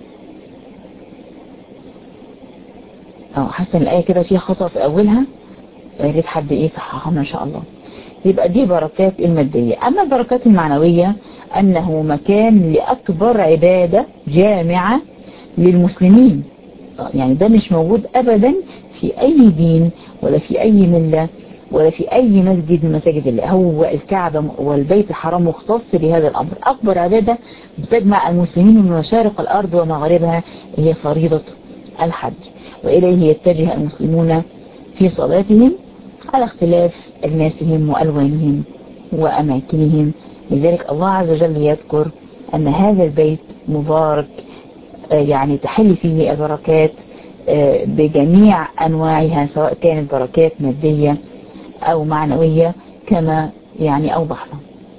حسن الآية كده فيها خطأ في أولها، ريت حد صححها إن شاء الله. يبقى دي بركات المادية. أما البركات المعنوية أنه مكان لأكبر عبادة جامعة للمسلمين، يعني ده مش موجود أبدا في أي دين ولا في أي ملة ولا في أي مسجد من مساجد الله. هو الكعبة والبيت الحرام مختص بهذا الأمر. أكبر عبادة بتجمع المسلمين من مشارق الأرض ومغاربها هي فريضة الحج، وإليه يتجه المسلمون في صلاتهم على اختلاف أجناسهم وألوانهم وأماكنهم. لذلك الله عز وجل يذكر أن هذا البيت مبارك، يعني تحل فيه البركات بجميع أنواعها سواء كانت بركات مادية أو معنوية كما يعني أوضحنا.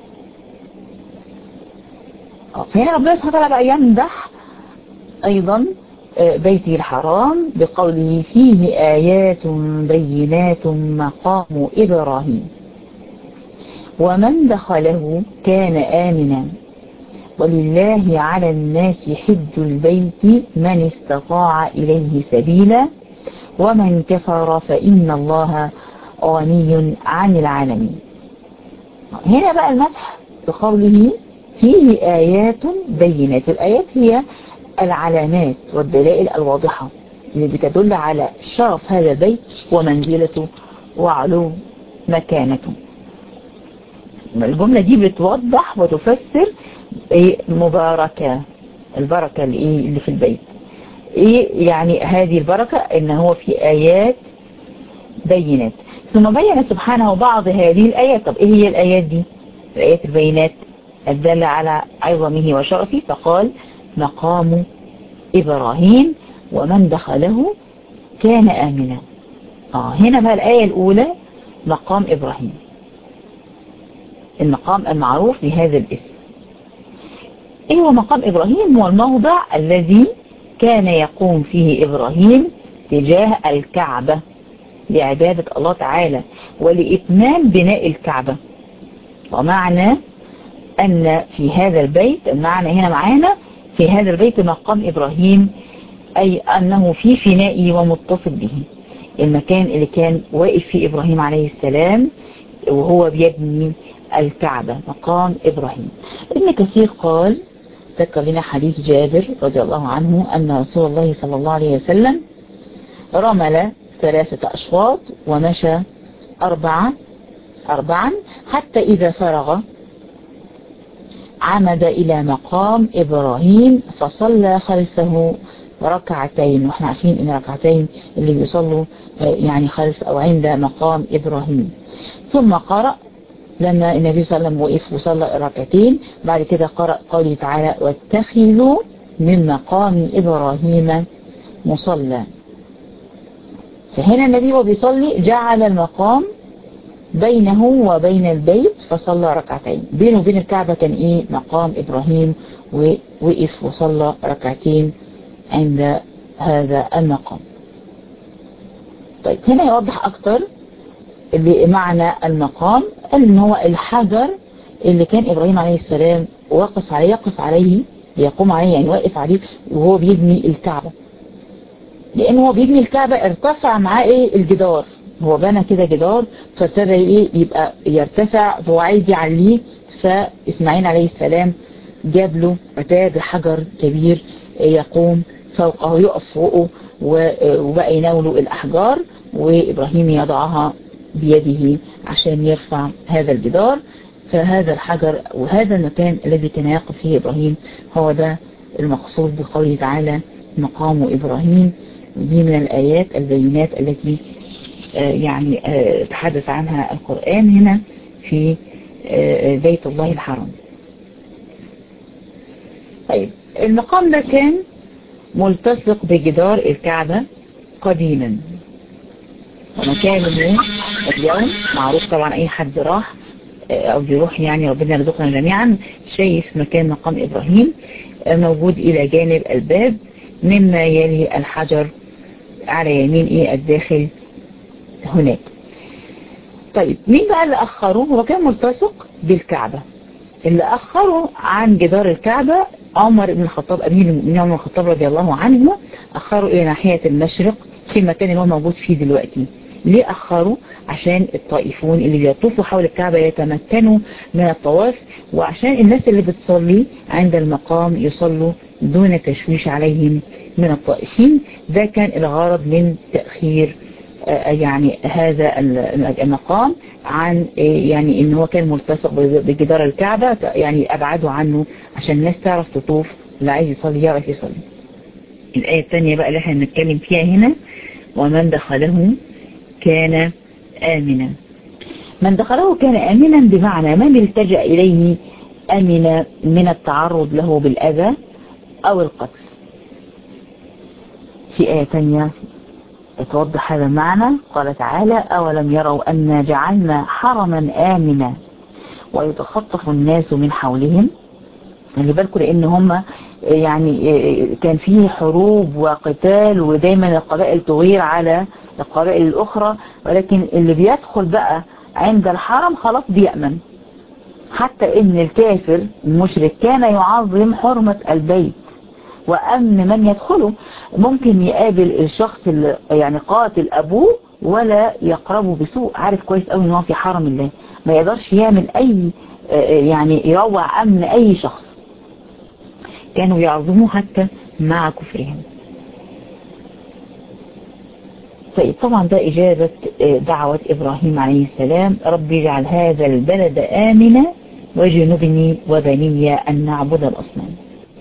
فهنا ربنا سبحانه وتعالى بقى يمدح أيضا بيته الحرام بقوله فيه آيات بينات مقام إبراهيم ومن دخله كان آمنا ولله على الناس حج البيت من استطاع إليه سبيلا ومن كفر فإن الله غني عن العالمين. هنا بقى المدح بقوله فيه آيات بينات. الآيات هي العلامات والدلائل الواضحة اللي بتدل على شرف هذا البيت ومنزلته وعلو مكانته. الجملة دي بتوضح وتفسر مباركة، البركة اللي في البيت. يعني هذه البركة ان هو في آيات بينات. ثم بين سبحانه بعض هذه الآيات. طب ايه هي الآيات دي؟ الآيات البينات الدالة على عظمه وشرفه، فقال مقام إبراهيم ومن دخله كان آمنا. هنا بقى الآية الأولى مقام إبراهيم، المقام المعروف بهذا الاسم. ايه هو مقام إبراهيم؟ هو الموضع الذي كان يقوم فيه إبراهيم تجاه الكعبة لعبادة الله تعالى ولإتمام بناء الكعبة. ومعنى أن في هذا البيت، المعنى هنا معانا في هذا البيت مقام إبراهيم أي أنه في فنائه ومتصل به، المكان اللي كان واقف فيه إبراهيم عليه السلام وهو بيبني الكعبة، مقام إبراهيم. ابن كثير قال ذكر لنا حديث جابر رضي الله عنه أن رسول الله صلى الله عليه وسلم رمل 3 أشواط ومشى 4 حتى إذا فرغ عمد إلى مقام إبراهيم فصلى خلفه 2 واحنا عارفين ان 2 اللي بيصلوا يعني خلف او عند مقام إبراهيم. ثم قرأ لما النبي صلى الله عليه وسلم وقف وصلى 2 بعد كده قرأ قوله تعالى واتخذوا من مقام إبراهيم مصلى. فهنا النبي وهو بيصلي جعل المقام بينه وبين البيت فصلى 2 بينه وبين الكعبة كان مقام إبراهيم، ووقف وصلى 2 عند هذا المقام. طيب هنا يوضح أكتر اللي معنى المقام، ان هو الحجر اللي كان إبراهيم عليه السلام يقف عليه، يقوم عليه يعني واقف عليه وهو بيبني الكعبة. لان هو بيبني الكعبة ارتفع معاه ايه الجدار، هو بنى كده جدار فابتدى ايه يبقى يرتفع، فهو عايز يعليه. فاسماعيل عليه السلام جاب له اتاه بحجر كبير يقوم فوقه، يقف فوقه وبقى يناوله الاحجار، وابراهيم يضعها بيده عشان يرفع هذا الجدار. فهذا الحجر وهذا المكان الذي كان يقف فيه ابراهيم هو ده المقصود بقوله تعالى مقام ابراهيم. دي من الايات البينات التي يعني تحدث عنها القرآن هنا في بيت الله الحرام. طيب المقام ده كان ملتصق بجدار الكعبة قديما، ومكانه اليوم معروف طبعا، اي حد راح او بيروح يعني ربنا يرزقنا جميعا شايف مكان مقام ابراهيم موجود الى جانب الباب مما يلي الحجر على يمين ايه الداخل هناك. طيب مين بقى اللي اخروه؟ هو كان ملتصق بالكعبة، اللي اخره عن جدار الكعبة عمر بن الخطاب امير المؤمنين عمر بن الخطاب رضي الله عنه، اخره الى ناحية المشرق في المكان اللي هو موجود فيه دلوقتي. ليه اخره؟ عشان الطائفون اللي بيطوفوا حول الكعبة يتمكنوا من الطواف، وعشان الناس اللي بتصلي عند المقام يصلوا دون تشويش عليهم من الطائفين. ده كان الغرض من تأخير يعني هذا المقام عن يعني ان هو كان ملتصق بجدار الكعبة، يعني ابعدوا عنه عشان الناس تعرف تطوف، اللي عايز يصلي يعرف يصلي. الآية الثانية بقى اللي احنا بنتكلم فيها هنا، ومن دخله كان آمنا. من دخله كان آمنا بمعنى من التجأ إليه آمن من التعرض له بالأذى أو القتل. في آية ثانية توضح هذا المعنى، قال تعالى أولم يروا أن جعلنا حرما آمنا ويتخطف الناس من حولهم. اللي بالكم لأن هم يعني كان فيه حروب وقتال ودايما القبائل تغير على القبائل الأخرى، ولكن اللي بيدخل بقى عند الحرم خلاص بيأمن. حتى إن الكافر المشرك كان يعظم حرمة البيت وأمن من يدخله. ممكن يقابل الشخص اللي يعني قاتل أبوه ولا يقربه بسوء، عارف كويس قوي إن هو في حرم الله، ما يقدرش يعمل أي يعني يروع أمن أي شخص. كانوا يعظموا حتى مع كفرهم. طيب طبعا ده إجابة دعوة إبراهيم عليه السلام، ربي اجعل هذا البلد آمنا وجنبني وبني أن نعبد الأصنام.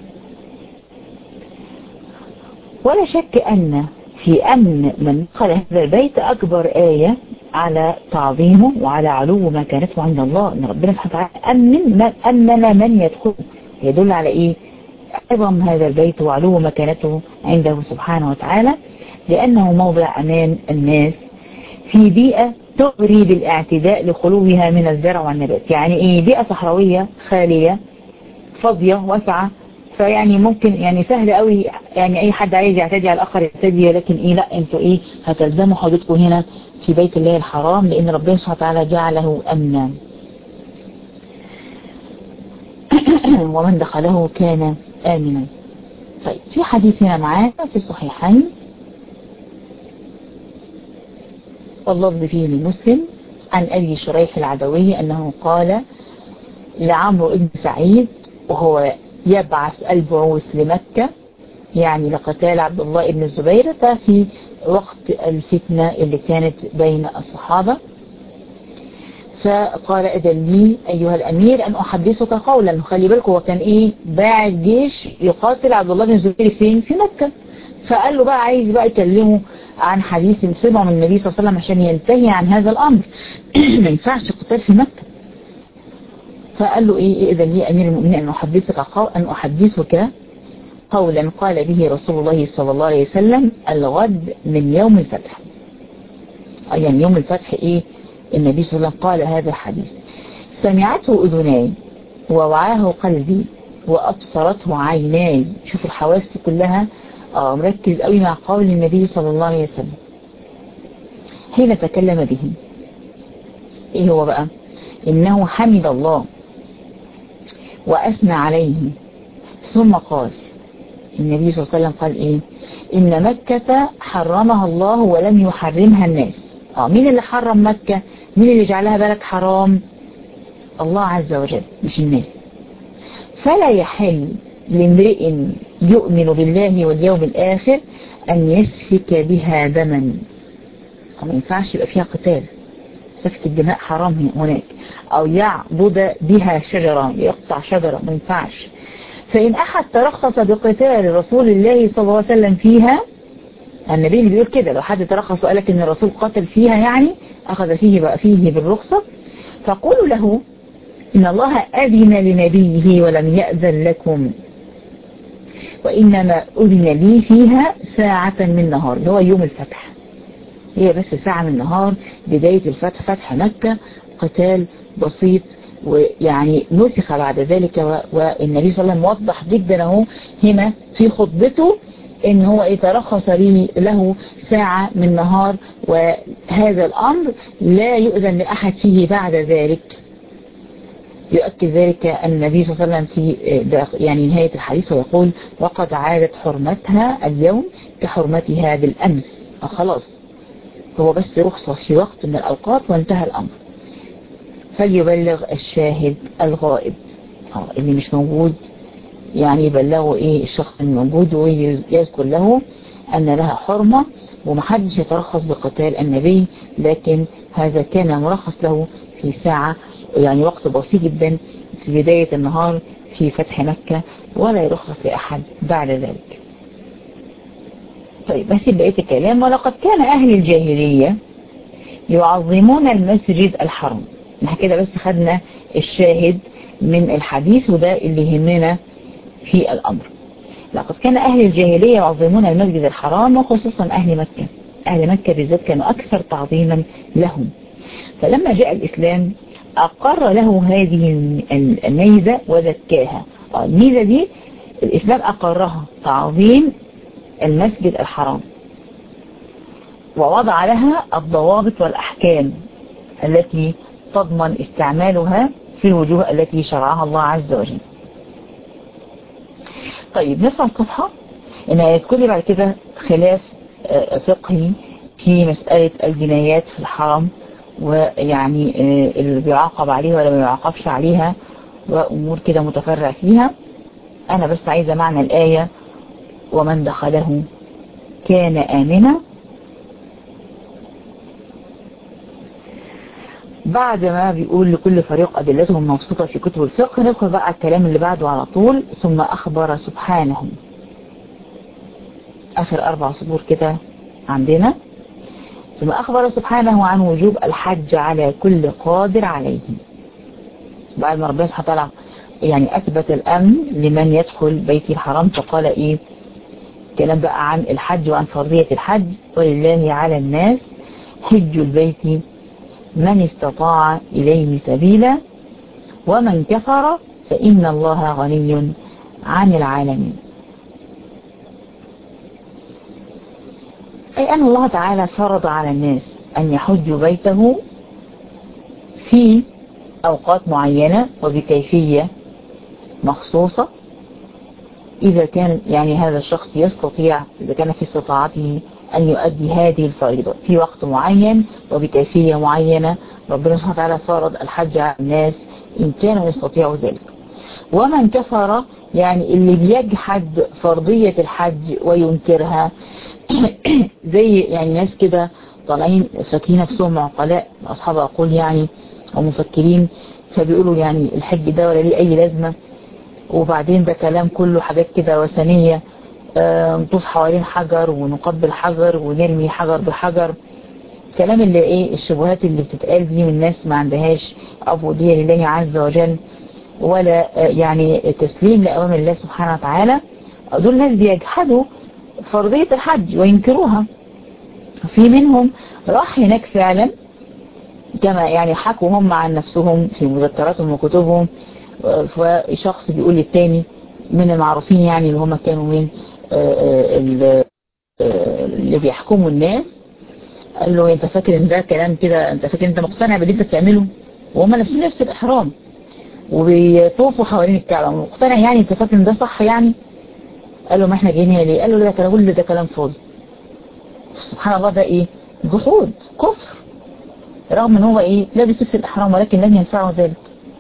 ولا شك أن في أمن من دخل هذا البيت أكبر آية على تعظيمه وعلى علو مكانته عند الله، أن ربنا سبحانه وتعالى أمن من يدخله. يدل على إيه؟ عظم هذا البيت وعلو مكانته عنده سبحانه وتعالى، لأنه موضع أمان الناس في بيئة تغري بالاعتداء لخلوها من الزرع والنبات. يعني إيه؟ بيئة صحراوية خالية فاضية واسعة، فيعني ممكن يعني سهل قوي يعني أي حد عايز يعتدي على الآخر يعتدي، لكن إيه لا أنتوا إيه هتلزموا حدودكم هنا في بيت الله الحرام، لأن ربنا سبحانه وتعالى جعله أمنا. ومن دخله كان آمنا. طيب في حديث هنا معانا في الصحيحين واللفظ فيه لمسلم عن أبي شريح العدوي أنه قال لعمرو بن سعيد وهو يبعث البعوث لمكة، يعني لقتال عبد الله بن الزبير في وقت الفتنة اللي كانت بين الصحابة، فقال إذن لي أيها الأمير أن أحدثك قولا. خلي بالكم هو كان إيه باعث جيش يقاتل عبد الله بن الزبير فين؟ في مكة. فقال له بقى عايز بقى يكلمه عن حديث سمعه من النبي صلى الله عليه وسلم عشان ينتهي عن هذا الأمر. ما ينفعش قتال في مكة. فقال له إيه إذن لي أمير المؤمنين أن أحدثك قولا قال به رسول الله صلى الله عليه وسلم الغد من يوم الفتح. يعني يوم الفتح إيه؟ النبي صلى الله عليه وسلم قال هذا الحديث سمعته أذناي ووعاه قلبي وأبصرته عيناي. شوف الحواس كلها مركز قوي مع قول النبي صلى الله عليه وسلم حين تكلم به. ايه هو بقى؟ انه حمد الله وأثنى عليه ثم قال النبي صلى الله عليه وسلم قال ايه؟ ان مكة حرمها الله ولم يحرمها الناس. مين اللي حرم مكة؟ مين اللي جعلها بالك حرام؟ الله عز وجل مش الناس. فلا يحل لامرئ يؤمن بالله واليوم الآخر أن يسفك بها دما. ما ينفعش يبقى فيها قتال، سفك الدماء حرام هناك. أو يعبد بها شجرة، يقطع شجرة، ما ينفعش. فإن أحد ترخص بقتال رسول الله صلى الله عليه وسلم فيها، النبي اللي بيقول كده، لو حد ترخص وقال لك إن الرسول قتل فيها يعني أخذ فيه بقى فيه بالرخصة، فقولوا له إن الله أذن لنبيه ولم يأذن لكم، وإنما أذن لي فيها ساعة من نهار، اللي هو يوم الفتح، هي بس ساعة من نهار بداية الفتح، فتح مكة، قتال بسيط، ويعني نسخ بعد ذلك. والنبي صلى الله عليه وسلم وضح جدا اهو هنا في خطبته ان هو يترخص له ساعة من نهار، وهذا الأمر لا يؤذن لأحد فيه بعد ذلك. يؤكد ذلك النبي صلى الله عليه وسلم في يعني نهاية الحديث ويقول: وقد عادت حرمتها اليوم كحرمتها بالأمس. خلاص، هو بس رخصة في وقت من الأوقات وانتهى الأمر. فليبلغ الشاهد الغائب، اللي مش موجود يعني يبلغه ايه الشخص الموجود، ويذكر له أن لها حرمة، ومحدش يترخص بقتال النبي، لكن هذا كان مرخص له في ساعة، يعني وقت بسيط جدا في بداية النهار في فتح مكة، ولا يرخص لأحد بعد ذلك. طيب بس بقية الكلام: ولقد كان أهل الجاهلية يعظمون المسجد الحرام. نحن كده بس خدنا الشاهد من الحديث، وده اللي يهمنا في الأمر. لقد كان أهل الجاهلية يعظمون المسجد الحرام، وخصوصا أهل مكة. أهل مكة بالذات كانوا أكثر تعظيما لهم. فلما جاء الإسلام أقر له هذه الميزة وزكاها. الميزة دي الإسلام أقرها، تعظيم المسجد الحرام، ووضع لها الضوابط والأحكام التي تضمن استعمالها في الوجوه التي شرعها الله عز وجل. طيب نرفع الصفحة. إن يذكر لي بعد كده خلاف فقهي في مسألة الجنايات في الحرم، ويعني اللي بيعاقب عليها ولا ما بيعاقبش عليها، وأمور كده متفرع فيها. أنا بس عايزة معنى الآية: ومن دخله كان آمنا. بعد ما بيقول لكل فريق أدلتهم مبسوطة في كتب الفقه، ندخل بقى الكلام اللي بعده على طول: ثم أخبر سبحانه. آخر 4 سطور كده عندنا: ثم أخبر سبحانه عن وجوب الحج على كل قادر عليه. بعد ما ربنا سبحانه وتعالى يعني أثبت الأمن لمن يدخل بيت الحرام، فقال إيه؟ كلام بقى عن الحج وعن فرضية الحج: ولله على الناس حج البيت من استطاع إليه سبيلا ومن كفر فإن الله غني عن العالمين. أي أن الله تعالى فرض على الناس أن يحجوا بيته في أوقات معينة وبكيفية مخصوصة، إذا كان يعني هذا الشخص يستطيع، إذا كان في استطاعته أن يؤدي هذه الفريضة في وقت معين وبكيفية معينة. ربنا سبحانه وتعالى فرض الحج على الناس إن كانوا يستطيعوا ذلك. ومن كفر يعني اللي بيجحد فرضية الحج وينكرها زي يعني ناس كده طالعين فاكرين نفسهم عقلاء، أصحاب عقول يعني أو مفكرين، فبيقولوا يعني الحج ده ولا ليه أي لازمة، وبعدين ده كلام كله حاجات كده وثنية، نطوف حوالين حجر ونقبل حجر ونرمي حجر بحجر، كلام اللي ايه الشبهات اللي بتتقال دي من ناس ما عندهاش عبودية لله عز وجل ولا يعني تسليم لأوامر الله سبحانه وتعالى. دول ناس بيجحدوا فرضية الحج وينكروها. في منهم راح هناك فعلا كما يعني حكوا هم عن نفسهم في مذكراتهم وكتبهم، فشخص بيقول للتاني من المعروفين يعني اللي هم كانوا من اللي بيحكموا الناس، قال له: انت فاكر ان ده كلام كده؟ انت فاكر انت مقتنع باللي انت بتعمله؟ وهم نفسهم نفس الاحرام وبيطوفوا حوالين الكعبة، مقتنع يعني؟ انت فاكر ان ده صح يعني؟ قال له ما احنا جايين هنا ليه؟ قال له ده كلام، ده كلام فاضي. سبحان الله، ده ايه؟ جحود، كفر، رغم ان هو ايه؟ لابس لبس الاحرام، ولكن لم ينفعه ذلك.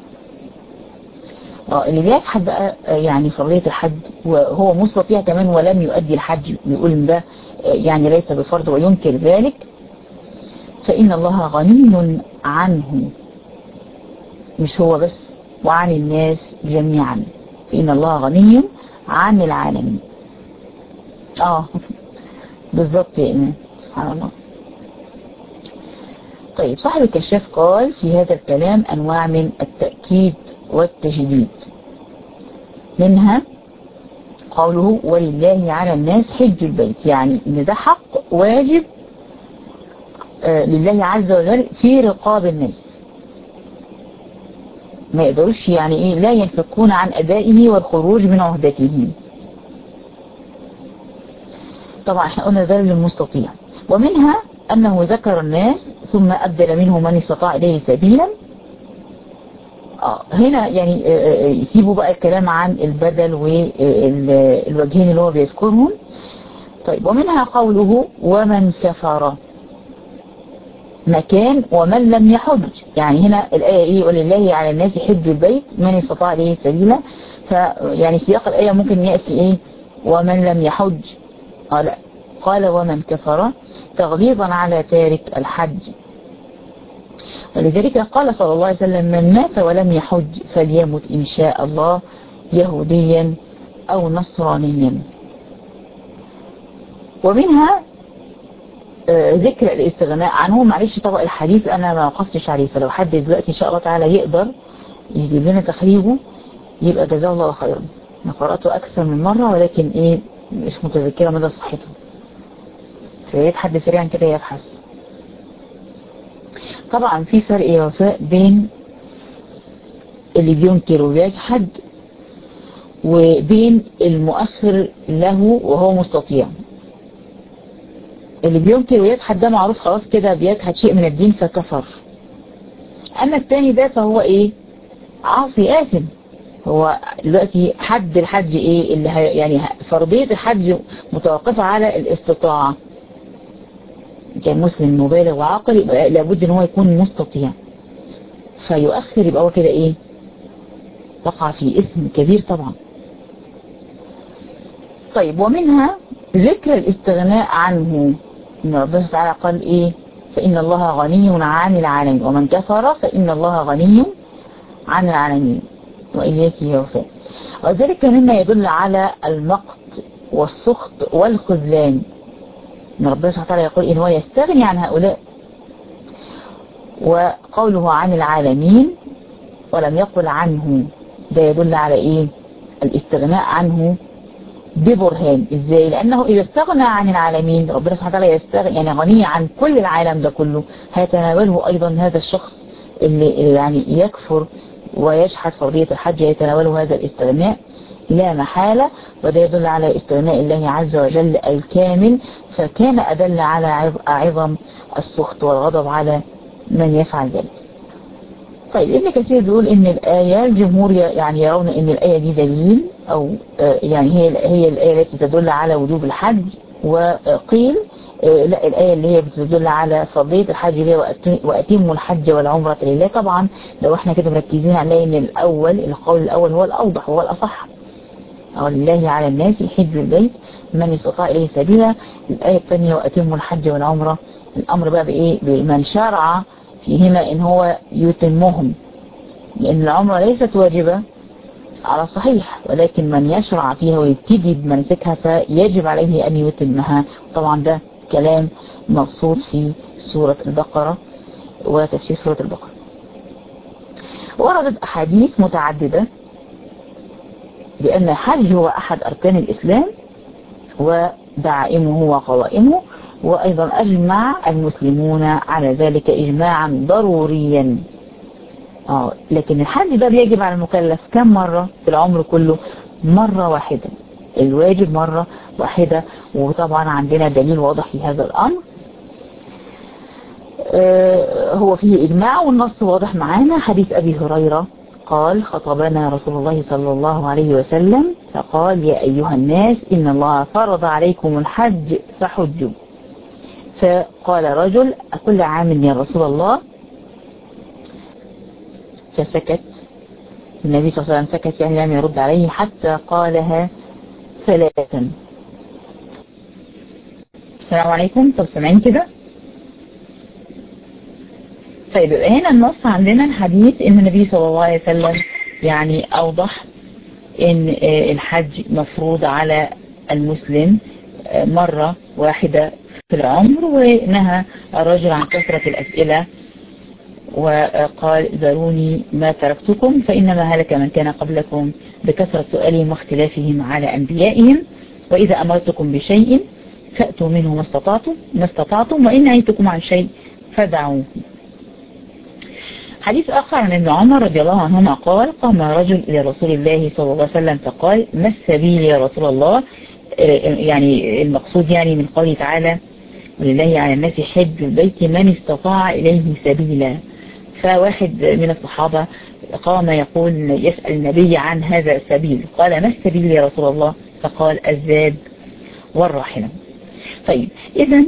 اللي بيجحد بقى يعني فرضية الحج وهو مستطيع كمان ولم يؤدي الحج، بيقول ان ده يعني ليس بفرض وينكر ذلك، فإن الله غني عنه، مش هو بس، وعن الناس جميعا. فإن الله غني عن العالمين. بالضبط يا إيمان، سبحان الله. طيب، صاحب الكشاف قال في هذا الكلام أنواع من التأكيد والتجديد، منها قوله ولله على الناس حج البيت، يعني ان ده حق واجب لله عز وجل في رقاب الناس، ما يقدروش يعني ايه، لا ينفكون عن ادائه والخروج من عهدته. طبعا احنا قلنا ده للمستطيع. ومنها انه ذكر الناس ثم ابدل منهم من استطاع اليه سبيلا. هنا يعني يسيبوا بقى الكلام عن البدل والوجهين اللي هو بيذكرهم. طيب، ومنها قوله ومن كفر، مكان ومن لم يحج، يعني هنا الآية ايه؟ ولله على الناس حج البيت من استطاع اليه سبيلا، فيعني سياق الآية ممكن يأتي ايه؟ ومن لم يحج، لا، قال ومن كفر تغليظا على تارك الحج. ولذلك قال صلى الله عليه وسلم من مات ولم يحج فليمت إن شاء الله يهوديا أو نصرانيا. ومنها ذكر الاستغناء عنه. معلش طبق الحديث أنا ما وقفتش عليه، فلو حد دلوقتي إن شاء الله تعالى يقدر يجيب لنا تخريجه يبقى جزاه الله خيرا. أنا قرأته أكثر من مرة ولكن إيه، مش متذكرة مدى صحته، فياريت حد سريعا كده يبحث. طبعا في فرق يا وفاء بين اللي بينكر وبيجحد وبين المؤخر له وهو مستطيع. اللي بينكر ويجحد ده معروف خلاص كده بيجحد شيء من الدين فكفر. اما الثاني ده فهو ايه؟ عاصي آثم. هو دلوقتي حد الحج ايه اللي يعني فرضية الحج متوقفة على الاستطاعة. كان مسلم مبالغ وعاقل يبقى لابد ان هو يكون مستطيع، فيؤخر يبقى هو كده ايه؟ وقع في اسم كبير طبعا. طيب، ومنها ذكر الاستغناء عنه، ان ربنا تعالى قال ايه؟ فإن الله غني عن العالمين، ومن كفر فإن الله غني عن العالمين. وإياك يا وفاء. وذلك مما يدل على المقت والسخط والخذلان، ان ربنا سبحانه وتعالى يقول ان هو يستغني عن هؤلاء. وقوله عن العالمين ولم يقل عنه، ده يدل على ايه؟ الاستغناء عنه ببرهان. ازاي؟ لانه اذا استغنى عن العالمين ربنا سبحانه وتعالى يستغني، يعني غني عن كل العالم ده كله، هيتناوله ايضا هذا الشخص اللي يعني يكفر ويجحد فرضية الحج، يتناوله هذا الاستغناء لا محالة. وده يدل على استغناء الله عز وجل الكامل، فكان أدل على عظم السخط والغضب على من يفعل ذلك. طيب، ابن كثير بيقول ان الآية الجمهور يعني يرون ان الآية دي دليل، او يعني هي الآية التي تدل على وجوب الحج. وقيل لا، الآية اللي هي بتدل على فرضية الحج اللي هي وأتموا الحج والعمرة لله. طبعا لو احنا كده مركزين هنلاقي ان القول الأول هو الأوضح وهو الأصح. ولله على الناس حج البيت من استطاع إليه سبيلا. الآية الثانية وأتموا الحج والعمرة، الأمر بقى بإيه؟ بمن شرع فيهما إن هو يتمهم، لأن العمرة ليست واجبة على الصحيح، ولكن من يشرع فيها ويبتدي بمنسكها فيجب عليه أن يتمها. طبعا ده كلام مقصود في سورة البقرة وتفسير سورة البقرة. وردت أحاديث متعددة بأن الحج هو أحد أركان الإسلام ودعائمه وقوائمه، وأيضا أجمع المسلمون على ذلك إجماعا ضروريا. لكن الحج ده بيجب على المكلف كم مرة في العمر كله؟ مرة واحدة، الواجب مرة واحدة. وطبعا عندنا دليل واضح في هذا الأمر، هو فيه إجماع والنص واضح معانا. حديث أبي هريرة قال خطبنا رسول الله صلى الله عليه وسلم فقال يا أيها الناس إن الله فرض عليكم الحج فحجوا. فقال رجل أكل عام يا رسول الله؟ فسكت النبي صلى الله عليه وسلم، سكت يعني لم يرد عليه حتى قالها ثلاثا. السلام عليكم. طب سامعين كده؟ طيب يبقى هنا النص عندنا الحديث ان النبي صلى الله عليه وسلم يعني اوضح ان الحج مفروض على المسلم مرة واحدة في العمر، ونهى الرجل عن كثرة الأسئلة وقال ذروني ما تركتكم فإنما هلك من كان قبلكم بكثرة سؤالهم واختلافهم على أنبيائهم، وإذا أمرتكم بشيء فأتوا منه ما استطعتم وإن نهيتكم عن شيء فدعوه. حديث آخر عن ابن عمر رضي الله عنهما قال قام رجل إلى رسول الله صلى الله عليه وسلم فقال ما السبيل يا رسول الله؟ يعني المقصود يعني من قوله تعالى ولله على الناس حج البيت من استطاع إليه سبيلا. فواحد من الصحابة قام يسأل النبي عن هذا السبيل، قال ما السبيل يا رسول الله؟ فقال الزاد والراحلة. طيب إذن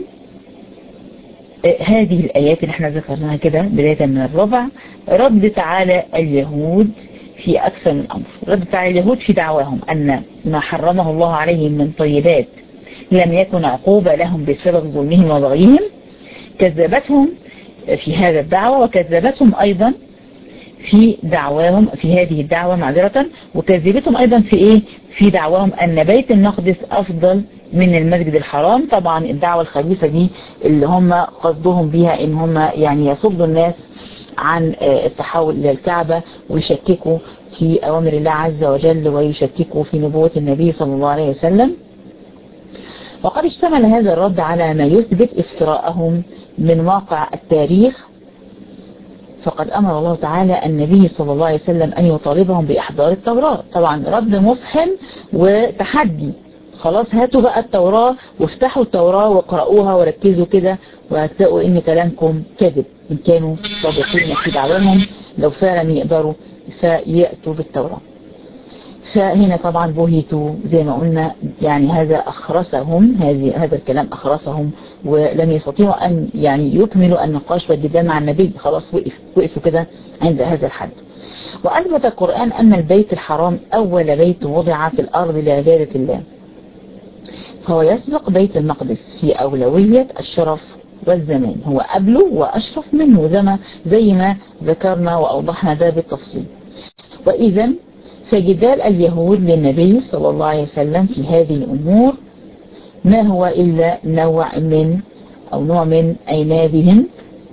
هذه الآيات اللي احنا ذكرناها كده بداية من الربع ردت على اليهود في أكثر من أمر. ردت على اليهود في دعواهم أن ما حرمه الله عليهم من طيبات لم يكن عقوبة لهم بسبب ظلمهم وبغيهم، كذبتهم في هذا الدعوة وكذبتهم أيضا في دعواهم في هذه الدعوة معذرة، وكذبتهم أيضا في إيه؟ في دعواهم أن بيت المقدس أفضل من المسجد الحرام. طبعا الدعوة الخبيثة دي اللي هم قصدهم بها إن هم يعني يصدوا الناس عن التحول إلى الكعبة ويشككوا في أوامر الله عز وجل ويشككوا في نبوة النبي صلى الله عليه وسلم. وقد اشتمل هذا الرد على ما يثبت افتراءهم من واقع التاريخ، فقد أمر الله تعالى النبي صلى الله عليه وسلم أن يطالبهم بإحضار التوراة. طبعا رد مفحم وتحدي، خلاص هاتوا بقى التوراة وافتحوا التوراة واقرأوها وركزوا كده وهتلاقوا ان كلامكم كذب ان كانوا صادقين في دعواهم، لو فعلا يقدروا فيأتوا بالتوراة. فهنا طبعا بهتوا زي ما قلنا، يعني هذا أخرسهم، هذا الكلام أخرسهم ولم يستطيعوا أن يعني يكملوا النقاش والجدال مع النبي، خلاص وقفوا كده عند هذا الحد. وأثبت القرآن أن البيت الحرام أول بيت وضع في الأرض لعبادة الله، فهو يسبق بيت المقدس في أولوية الشرف والزمان، هو قبله وأشرف منه زي ما ذكرنا وأوضحنا ده بالتفصيل. وإذن فجدال اليهود للنبي صلى الله عليه وسلم في هذه الأمور ما هو إلا نوع من عنادهم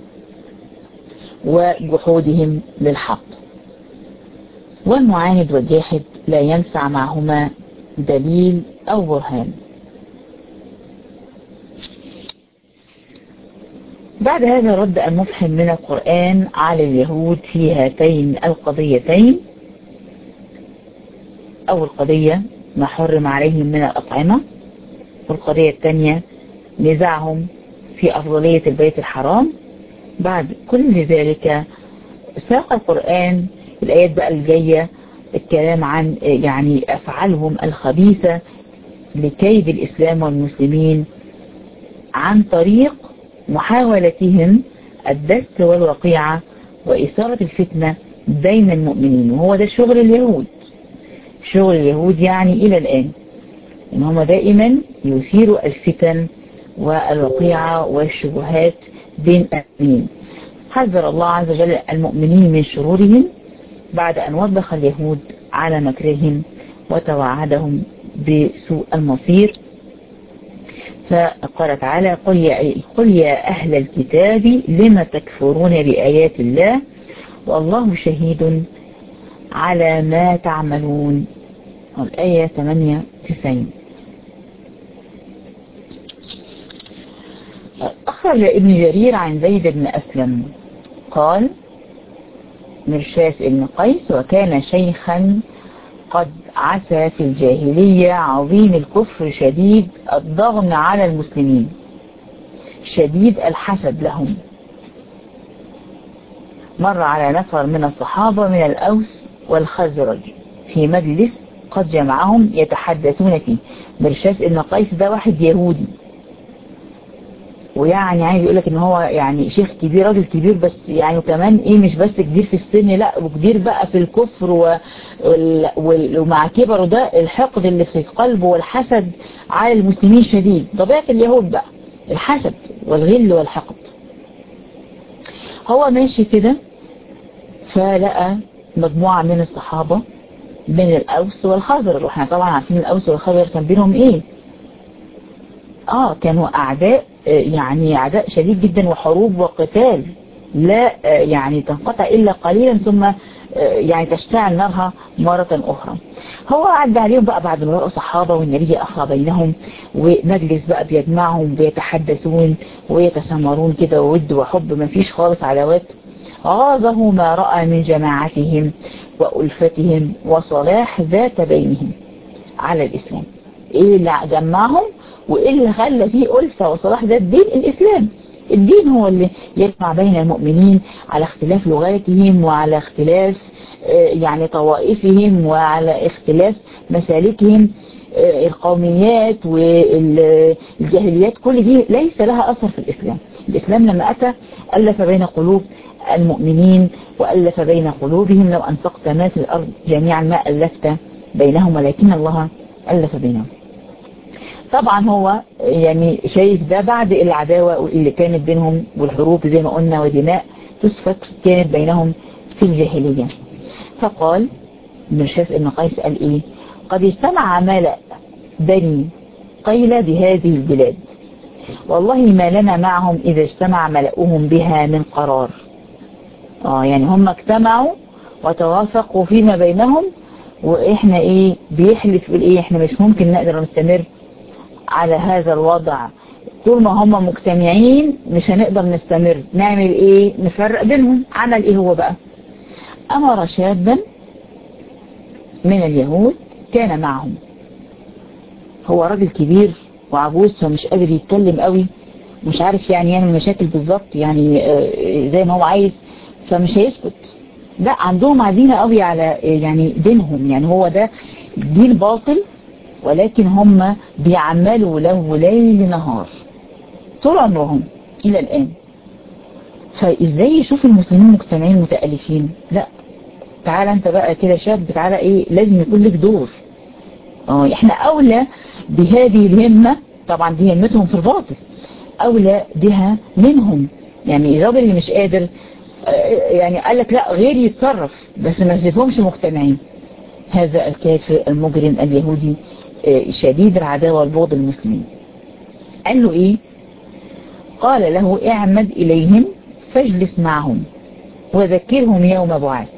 وجحودهم للحق، والمعاند والجاحد لا ينفع معهما دليل أو برهان. بعد هذا الرد المفحم من القرآن على اليهود في هاتين القضيتين، أول قضية ما حرم عليهم من الأطعمة، والقضية الثانية نزاعهم في أفضلية البيت الحرام. بعد كل ذلك ساق القرآن الآيات بقى الجاية الكلام عن يعني أفعالهم الخبيثة لكيد الإسلام والمسلمين عن طريق محاولتهم الدس والوقيعة وإثارة الفتنة بين المؤمنين. وهو ده شغل اليهود، شغل اليهود يعني إلى الآن إن هم دائما يثيروا الفتن والوقيعة والشبهات بين المؤمنين. حذر الله عز وجل المؤمنين من شرورهم بعد أن وبخ اليهود على مكرهم وتوعدهم بسوء المصير. فقال تعالى قل يا أهل الكتاب لم تكفرون بآيات الله والله شهيد على ما تعملون. الآية 98. أخرج ابن جرير عن زيد بن أسلم قال مرشاس ابن قيس وكان شيخا قد عسى في الجاهلية عظيم الكفر شديد الضغن على المسلمين شديد الحسد لهم. مر على نفر من الصحابة من الأوس والخزرج في مجلس قد جمعهم يتحدثون فيه. مرشاس ابن قيس ده واحد يهودي، ويعني عايز يقولك ان هو يعني شيخ كبير، راجل كبير، بس يعني كمان ايه، مش بس كبير في السن، لا وكبير بقى في الكفر ومع كبره ده الحقد اللي في قلبه والحسد على المسلمين شديد. طبيعة اليهود بقى الحسد والغل والحقد. هو ماشي كده فلقى مجموعة من الصحابة من الأوس والخزرج، واحنا طبعا عارفين الأوس والخزرج كان بينهم ايه، كانوا أعداء، يعني أعداء شديد جدا وحروب وقتال لا يعني تنقطع إلا قليلا ثم يعني تشتعل نارها مرة أخرى. هو عدى عليهم بقى بعد ما بقوا صحابة والنبي أخى بينهم ومجلس بقى بيجمعهم ويتحدثون ويتسامرون كده وود وحب، ما فيش خالص عداوات. غاضه ما رأى من جماعتهم وألفتهم وصلاح ذات بينهم على الإسلام. ايه اللي جمعهم وايه اللي خلى فيه ألفة وصلاح ذات بين الإسلام؟ الدين هو اللي يجمع بين المؤمنين على اختلاف لغاتهم وعلى اختلاف يعني طوائفهم وعلى اختلاف مسالكهم. القوميات والجاهليات كل دي ليس لها أثر في الإسلام. الإسلام لما أتى ألف بين قلوب المؤمنين وألف بين قلوبهم. لو أنفقت ما في الأرض جميعا ما ألفت بينهم ولكن الله ألف بينهم. طبعا هو يعني شايف ده بعد العداوة اللي كانت بينهم والحروب زي ما قلنا ودماء تسفك كانت بينهم في الجاهلية. فقال مرشاس ابن قيس قال ايه؟ قد استمع ملأ بني قيل بهذه البلاد والله ما لنا معهم إذا اجتمع ملأهم بها من قرار. يعني هم اجتمعوا وتوافقوا فيما بينهم، واحنا ايه بيحلف بالايه، احنا مش ممكن نقدر نستمر على هذا الوضع طول ما هم مجتمعين، مش هنقدر نستمر. نعمل ايه؟ نفرق بينهم. عمل ايه هو بقى؟ امر شابا من اليهود كان معهم. هو راجل كبير وعجوز فمش قادر يتكلم قوي، مش عارف يعني يعمل مشاكل بالظبط يعني زي ما هو عايز، فمش هيسكت. لا عندهم عزيمة قوي على يعني دينهم، يعني هو ده دين باطل ولكن هم بيعملوا له ليل نهار طول عمرهم إلى الآن. فإزاي يشوف المسلمين مجتمعين متألفين؟ لا تعالى انت بقى كده شاب، تعالى ايه لازم يكون لك دور. احنا أولى بهذه الهمة، طبعا دي همتهم في الباطل، أولى بها منهم. يعني الراجل اللي مش قادر يعني قال لك لا غير يتصرف، بس ما تسيبهمش مجتمعين. هذا الكافر المجرم اليهودي شديد العداوة والبغض المسلمين. قال له ايه؟ قال له اعمد اليهم فاجلس معهم وذكرهم يوم بعث.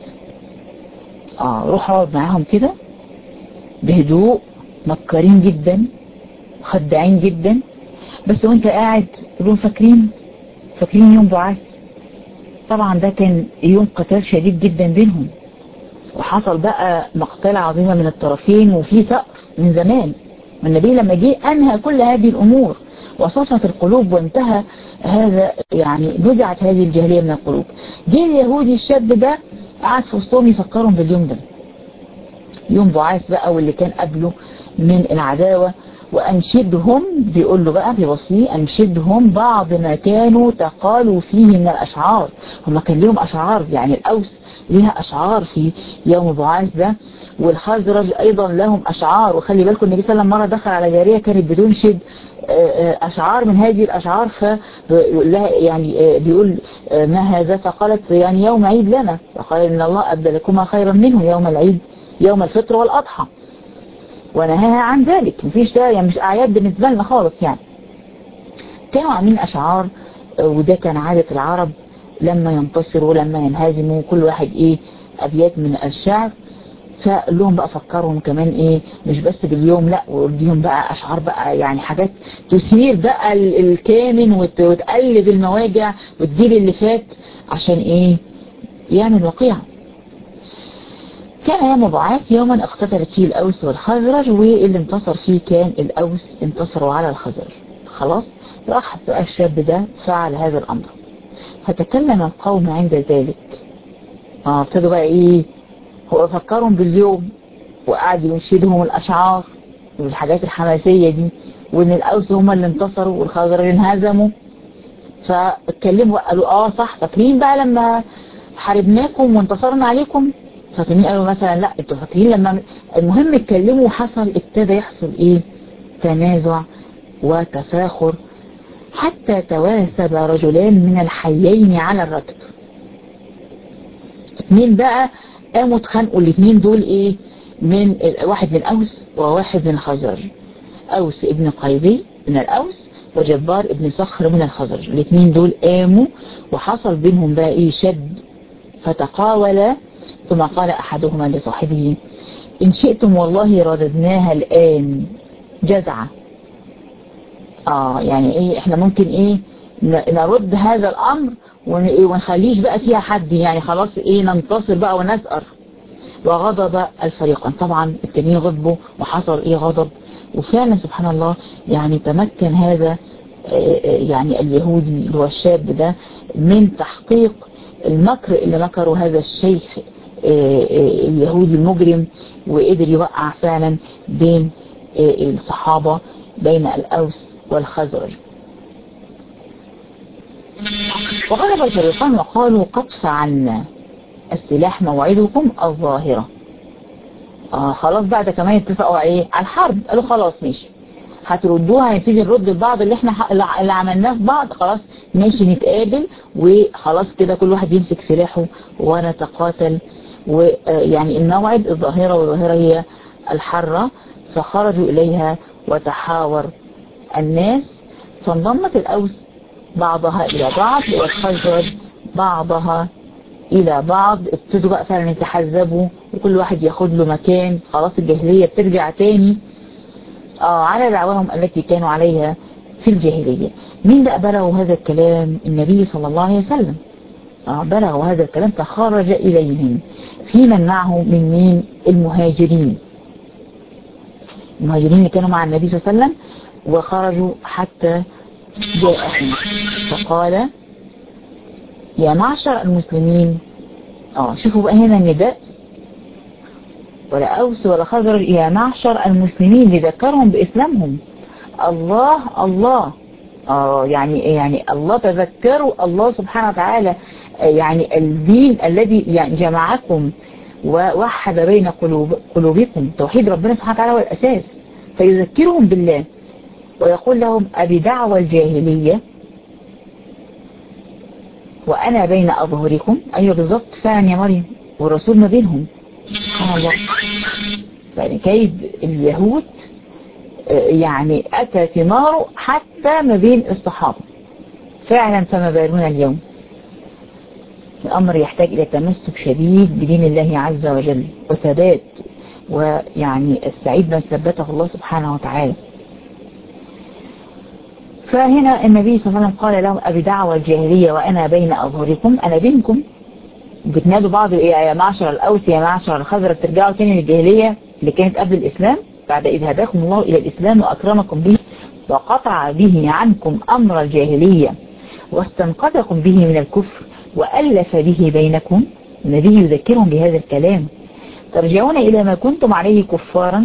روح اقعد معاهم كده بهدوء، مكارين جدا خداعين جدا، بس وانت قاعد تقولون فاكرين يوم بعث. طبعا ده كان يوم قتال شديد جدا بينهم، وحصل بقى مقتلة عظيمة من الطرفين وفي ثأر من زمان. والنبي لما جه أنهى كل هذه الأمور وصفت القلوب وانتهى هذا، يعني نزعت هذه الجاهلية من القلوب. جه اليهودي الشاب ده قعد في وسطهم يفكرهم باليوم ده، يوم بعاث بقى واللي كان قبله من العداوة. وأنشدهم، بيقول له بقى بيوصيه، أنشدهم بعض ما كانوا تقالوا فيه من الأشعار. هم كان لهم أشعار، يعني الأوس لها أشعار في يوم بعاث ده، والخزرج أيضا لهم أشعار. وخلي بالكم النبي صلى الله عليه وسلم مرة دخل على جارية كانت بتنشد أشعار من هذه الأشعار، فبيقول لها يعني بيقول ما هذا؟ فقالت يعني يوم عيد لنا، فقال إن الله أبدلكما خيرا منه يوم العيد يوم الفطر والأضحى، ونهاها عن ذلك. مفيش ده يعني مش أعياد بالنسبة لنا خالص. يعني كانوا عاملين أشعار، وده كان عادة العرب لما ينتصروا ولما ينهزموا كل واحد ايه أبيات من الشعر. فقال لهم بقى فكرهم كمان ايه مش بس باليوم، لا وديهم بقى أشعار بقى يعني حاجات تثير بقى الكامن وتقلب المواجع وتجيب اللي فات عشان ايه يعمل وقيعة. كان يوم بعاث يوما اقتتلت فيه الأوس والخزرج، واللي انتصر فيه كان الأوس انتصروا على الخزرج. خلاص راح بقى الشاب ده فعل هذا الأمر. فتكلم القوم عند ذلك. ابتدوا بقى ايه هو فكرهم باليوم وقعد ينشدهم الأشعار والحاجات الحماسية دي، وإن الأوس هم اللي انتصروا والخزرج انهزموا. فاتكلموا قالوا صح، فاكرين بقى لما حاربناكم وانتصرنا عليكم؟ فاكرين قالوا مثلا لا انتوا فاكرين لما المهم اتكلموا وحصل ابتدى يحصل ايه؟ تنازع وتفاخر، حتى تواثب رجلان من الحيين على الركب. اتنين بقى قاموا اتخانقوا، الاتنين دول ايه؟ من واحد من اوس وواحد من الخزرج. اوس ابن قيدي من الاوس وجبار ابن صخر من الخزرج، الاتنين دول قاموا وحصل بينهم بقى ايه؟ شد، فتقاولا. ثم قال احدهما لصاحبه ان شئتم والله رددناها الان جزعة. يعني ايه؟ احنا ممكن ايه؟ نرد هذا الامر ونخليش بقى فيها حد، يعني خلاص ايه؟ ننتصر بقى ونثأر. وغضب الفريقان، طبعا التانيين غضبوا وحصل ايه؟ غضب. وفعلا سبحان الله يعني تمكن هذا يعني اليهودي اللي هو الشاب ده من تحقيق المكر اللي مكره هذا الشيخ اليهودي المجرم، وقدر يوقع فعلا بين الصحابة، بين الأوس والخزرج. وغلب الفريقان وقالوا قد فعلنا، السلاح موعدكم الظاهرة. خلاص بقى ده كمان اتفقوا على الحرب. قالوا خلاص ماشي، هتردوها، هنبتدي نرد بعض اللي احنا اللي عملناه في بعض، خلاص ماشي نتقابل وخلاص كده كل واحد يمسك سلاحه ونتقاتل. ويعني الموعد الظاهرة، والظاهرة هي الحرة. فخرجوا إليها وتحاور الناس، فانضمت الأوس بعضها إلى بعض والخزرج بعضها إلى بعض. ابتدوا بقى فعلا يتحزبوا وكل واحد ياخد له مكان، خلاص الجاهلية بترجع تاني على دعواهم التي كانوا عليها في الجاهلية. مين بقى بلغوا هذا الكلام؟ النبي صلى الله عليه وسلم. بلغوا هذا الكلام فخرج إليهم في من معه من مين؟ المهاجرين اللي كانوا مع النبي صلى الله عليه وسلم، وخرجوا حتى جاءهم فقال يا معشر المسلمين. شوفوا بقى هنا النداء، ولا أوس ولا خزرج، يا معشر المسلمين، لذكرهم بإسلامهم. الله يعني الله، تذكروا الله سبحانه وتعالى، يعني الدين الذي يعني جمعكم ووحد بين قلوبكم. توحيد ربنا سبحانه وتعالى هو الأساس، فيذكرهم بالله ويقول لهم أبي دعوى الجاهلية وأنا بين أظهركم. أيوة بالظبط فعلا يا مريم، والرسول ما بينهم. سبحان الله. يعني كيد اليهود يعني أتى ثماره حتى ما بين الصحابة فعلا، فما بالنا اليوم. الأمر يحتاج إلى تمسك شديد بدين الله عز وجل وثبات، ويعني السعيد من ثبته الله سبحانه وتعالى. فهنا النبي صلى الله عليه وسلم قال لهم أبي دعوى الجاهلية وأنا بين أظهركم، أنا بينكم. بتنادوا بعض يا معشر الأوس يا معشر الخزرج، ترجعوا تاني للجاهلية اللي كانت قبل الإسلام، بعد إذ هداكم الله إلى الإسلام وأكرمكم به وقطع به عنكم أمر الجاهلية واستنقذكم به من الكفر وألف به بينكم. النبي يذكرهم بهذا الكلام، ترجعون إلى ما كنتم عليه كفارا.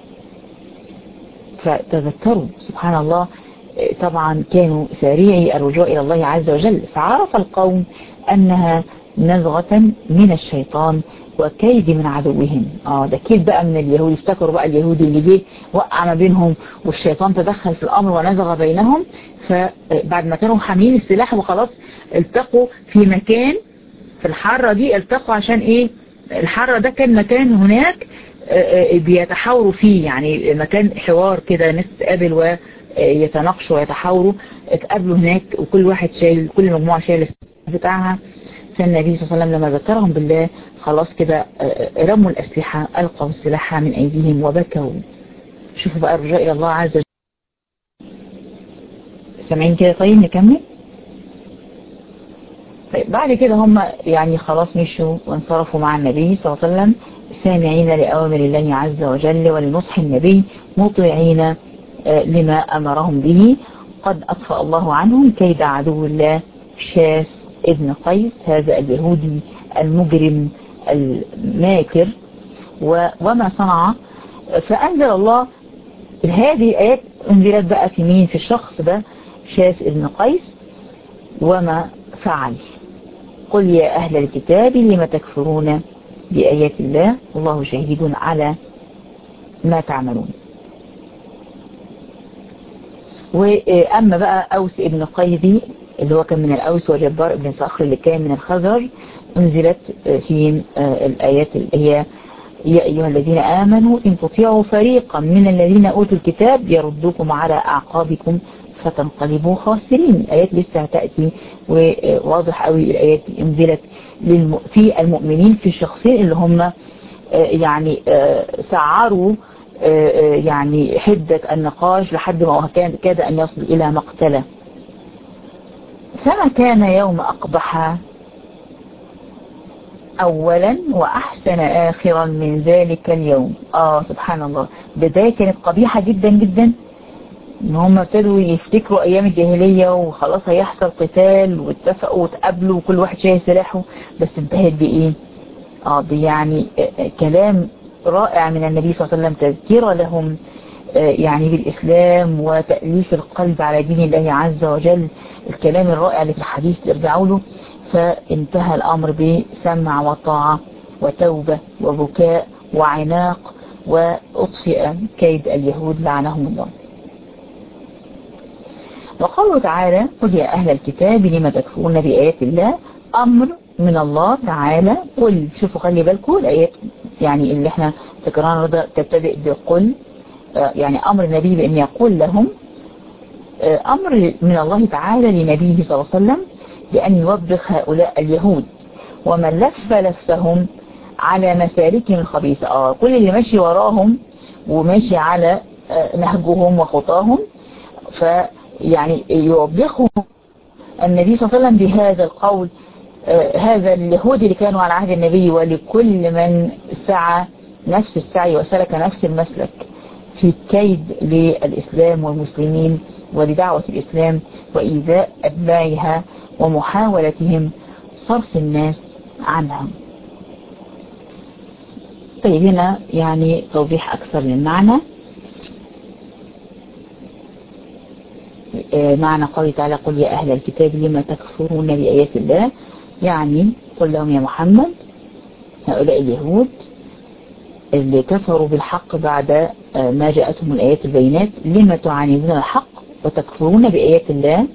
فتذكروا سبحان الله، طبعا كانوا سارعي الرجوع إلى الله عز وجل، فعرف القوم أنها نزغة من الشيطان وكيد من عدوهم. ده كيد بقى من اليهود. افتكروا بقى اليهود اللي جه وقع ما بينهم والشيطان تدخل في الأمر ونزغ بينهم. فبعد ما كانوا حاملين السلاح وخلاص التقوا في مكان في الحارة دي، التقوا عشان ايه؟ الحارة ده كان مكان هناك بيتحاوروا فيه، يعني مكان حوار كده، ناس تقابل ويتناقشوا ويتحاوروا. اتقابلوا هناك وكل واحد شايل، كل مجموعة شايل السلاح بتاعها. فالنبي صلى الله عليه وسلم لما ذكرهم بالله خلاص كده رموا الأسلحة، ألقوا السلاح من أيديهم وبكوا. شوفوا بقى الرجاء إلى الله عز وجل. سامعين كده؟ طيب نكمل. طيب بعد كده هم يعني خلاص مشوا وانصرفوا مع النبي صلى الله عليه وسلم سامعين لأوامر الله عز وجل ولنصح النبي، مطيعين لما أمرهم به. قد أطفأ الله عنهم كيد عدو الله شاف ابن قيس، هذا اليهودي المجرم الماكر وما صنع. فأنزل الله هذه الآيات، انزلت بقى في مين؟ في الشخص ده شاس ابن قيس. وما فعل قل يا أهل الكتاب لم تكفرون بآيات الله والله شهيد على ما تعملون. وأما بقى أوس ابن قيدي اللي هو كان من الأوس، وجبار ابن صخر اللي كان من الخزرج، انزلت فيهم الآيات اللي هي يا أيها الذين آمنوا إن تطيعوا فريقا من الذين أوتوا الكتاب يردوكم على أعقابكم فتنقلبوا خاسرين. الآيات لسه هتأتي، وواضح قوي الآيات انزلت في المؤمنين، في الشخصين اللي هم يعني سعروا يعني حدة النقاش لحد ما كاد أن يصل إلى مقتله. فما كان يوم أقبح أولا وأحسن آخرا من ذلك اليوم. سبحان الله، بداية كانت قبيحة جدا جدا، ان هم ابتدوا يفتكروا ايام الجاهلية وخلاص هيحصل قتال، واتفقوا وتقابلوا وكل واحد شايل سلاحه، بس انتهت بايه؟ يعني كلام رائع من النبي صلى الله عليه وسلم، تذكير لهم يعني بالإسلام وتأليف القلب على دين الله عز وجل، الكلام الرائع اللي في الحديث ترجعوا له. فانتهى الأمر بسمع وطاعة وتوبة وبكاء وعناق، وأطفئ كيد اليهود لعنهم الله. وقوله تعالى قل يا أهل الكتاب لم تكفرون بآيات الله، أمر من الله تعالى. قل، شوفوا خلي بالكم الآيات يعني اللي احنا ذكرناها تبتدئ بقل، يعني أمر النبي بأن يقول لهم، أمر من الله تعالى لنبيه صلى الله عليه وسلم بأن يوبخ هؤلاء اليهود ومن لفهم على مسالكهم الخبيثة. كل اللي ماشي وراهم وماشي على نهجهم وخطاهم، فيعني يوبخهم النبي صلى الله عليه وسلم بهذا القول، هذا اليهود اللي كانوا على عهد النبي، ولكل من سعى نفس السعي وسلك نفس المسلك في كيد للإسلام والمسلمين ولدعوة الإسلام وإيذاء أتباعها ومحاولتهم صرف الناس عنهم. طيب هنا يعني توضيح أكثر للمعنى. معنى قوله تعالى قل يا أهل الكتاب لما تكفرون بآيات الله، يعني قل لهم يا محمد هؤلاء اليهود اللي كفروا بالحق بعد ما جاءتهم الآيات البينات، لما تعاندون الحق وتكفرون بآيات الله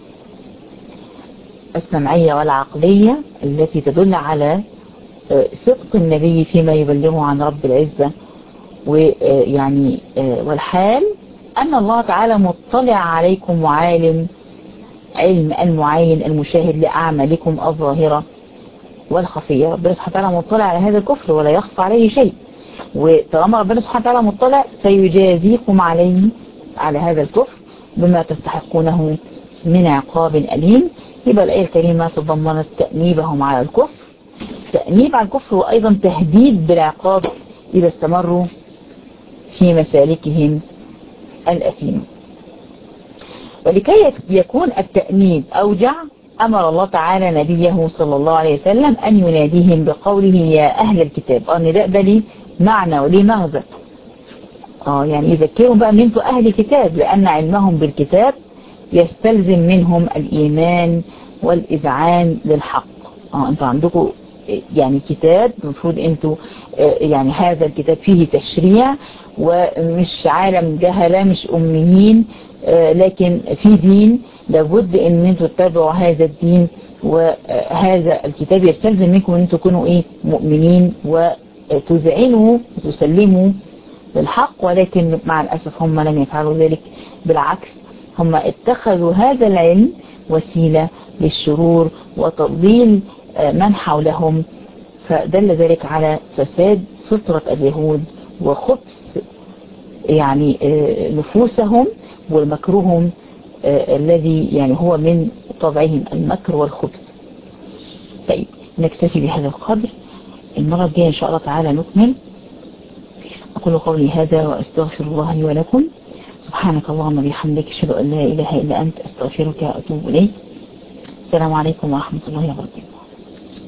السمعية والعقلية التي تدل على صدق النبي فيما يبلغه عن رب العزة، ويعني والحال أن الله تعالى مطلع عليكم وعالم علم المعين المشاهد لأعمالكم الظاهرة والخفية. ربنا سبحانه وتعالى مطلع على هذا الكفر ولا يخفى عليه شيء، وطالما ربنا سبحانه وتعالى مطلع سيجازيكم عليه على هذا الكفر بما تستحقونه من عقاب أليم. يبقى الآية الكريمة تضمنت تأنيبهم على الكفر، تأنيب على الكفر، وأيضا تهديد بالعقاب إذا استمروا في مسالكهم الأثيمة. ولكي يكون التأنيب أوجع أمر الله تعالى نبيه صلى الله عليه وسلم أن يناديهم بقوله يا أهل الكتاب. النداء ده ليه معنى وليه مغزى، يعني يذكرهم بقى أن انتوا أهل كتاب، لأن علمهم بالكتاب يستلزم منهم الإيمان والإذعان للحق. انتوا عندكم يعني كتاب، المفروض انتوا يعني هذا الكتاب فيه تشريع، ومش عالم جهلة، مش أميين، لكن في دين لابد ان انتوا تتبعوا هذا الدين، وهذا الكتاب يستلزم منكم ان انتوا تكونوا مؤمنين وتذعنوا وتسلموا للحق. ولكن مع الأسف هم لم يفعلوا ذلك، بالعكس هم اتخذوا هذا العلم وسيلة للشرور وتضليل من حولهم، فدل ذلك على فساد فطرة اليهود وخبث يعني نفوسهم ومكرهم الذي يعني هو من طبعهم المكر والخبث. طيب نكتفي بهذا القدر، المرة الجاية إن شاء الله تعالى نكمل. أقول قولي هذا وأستغفر الله لي ولكم. سبحانك اللهم وبحمدك أشهد أن لا إله إلا أنت أستغفرك وأتوب إليك. السلام عليكم ورحمة الله وبركاته.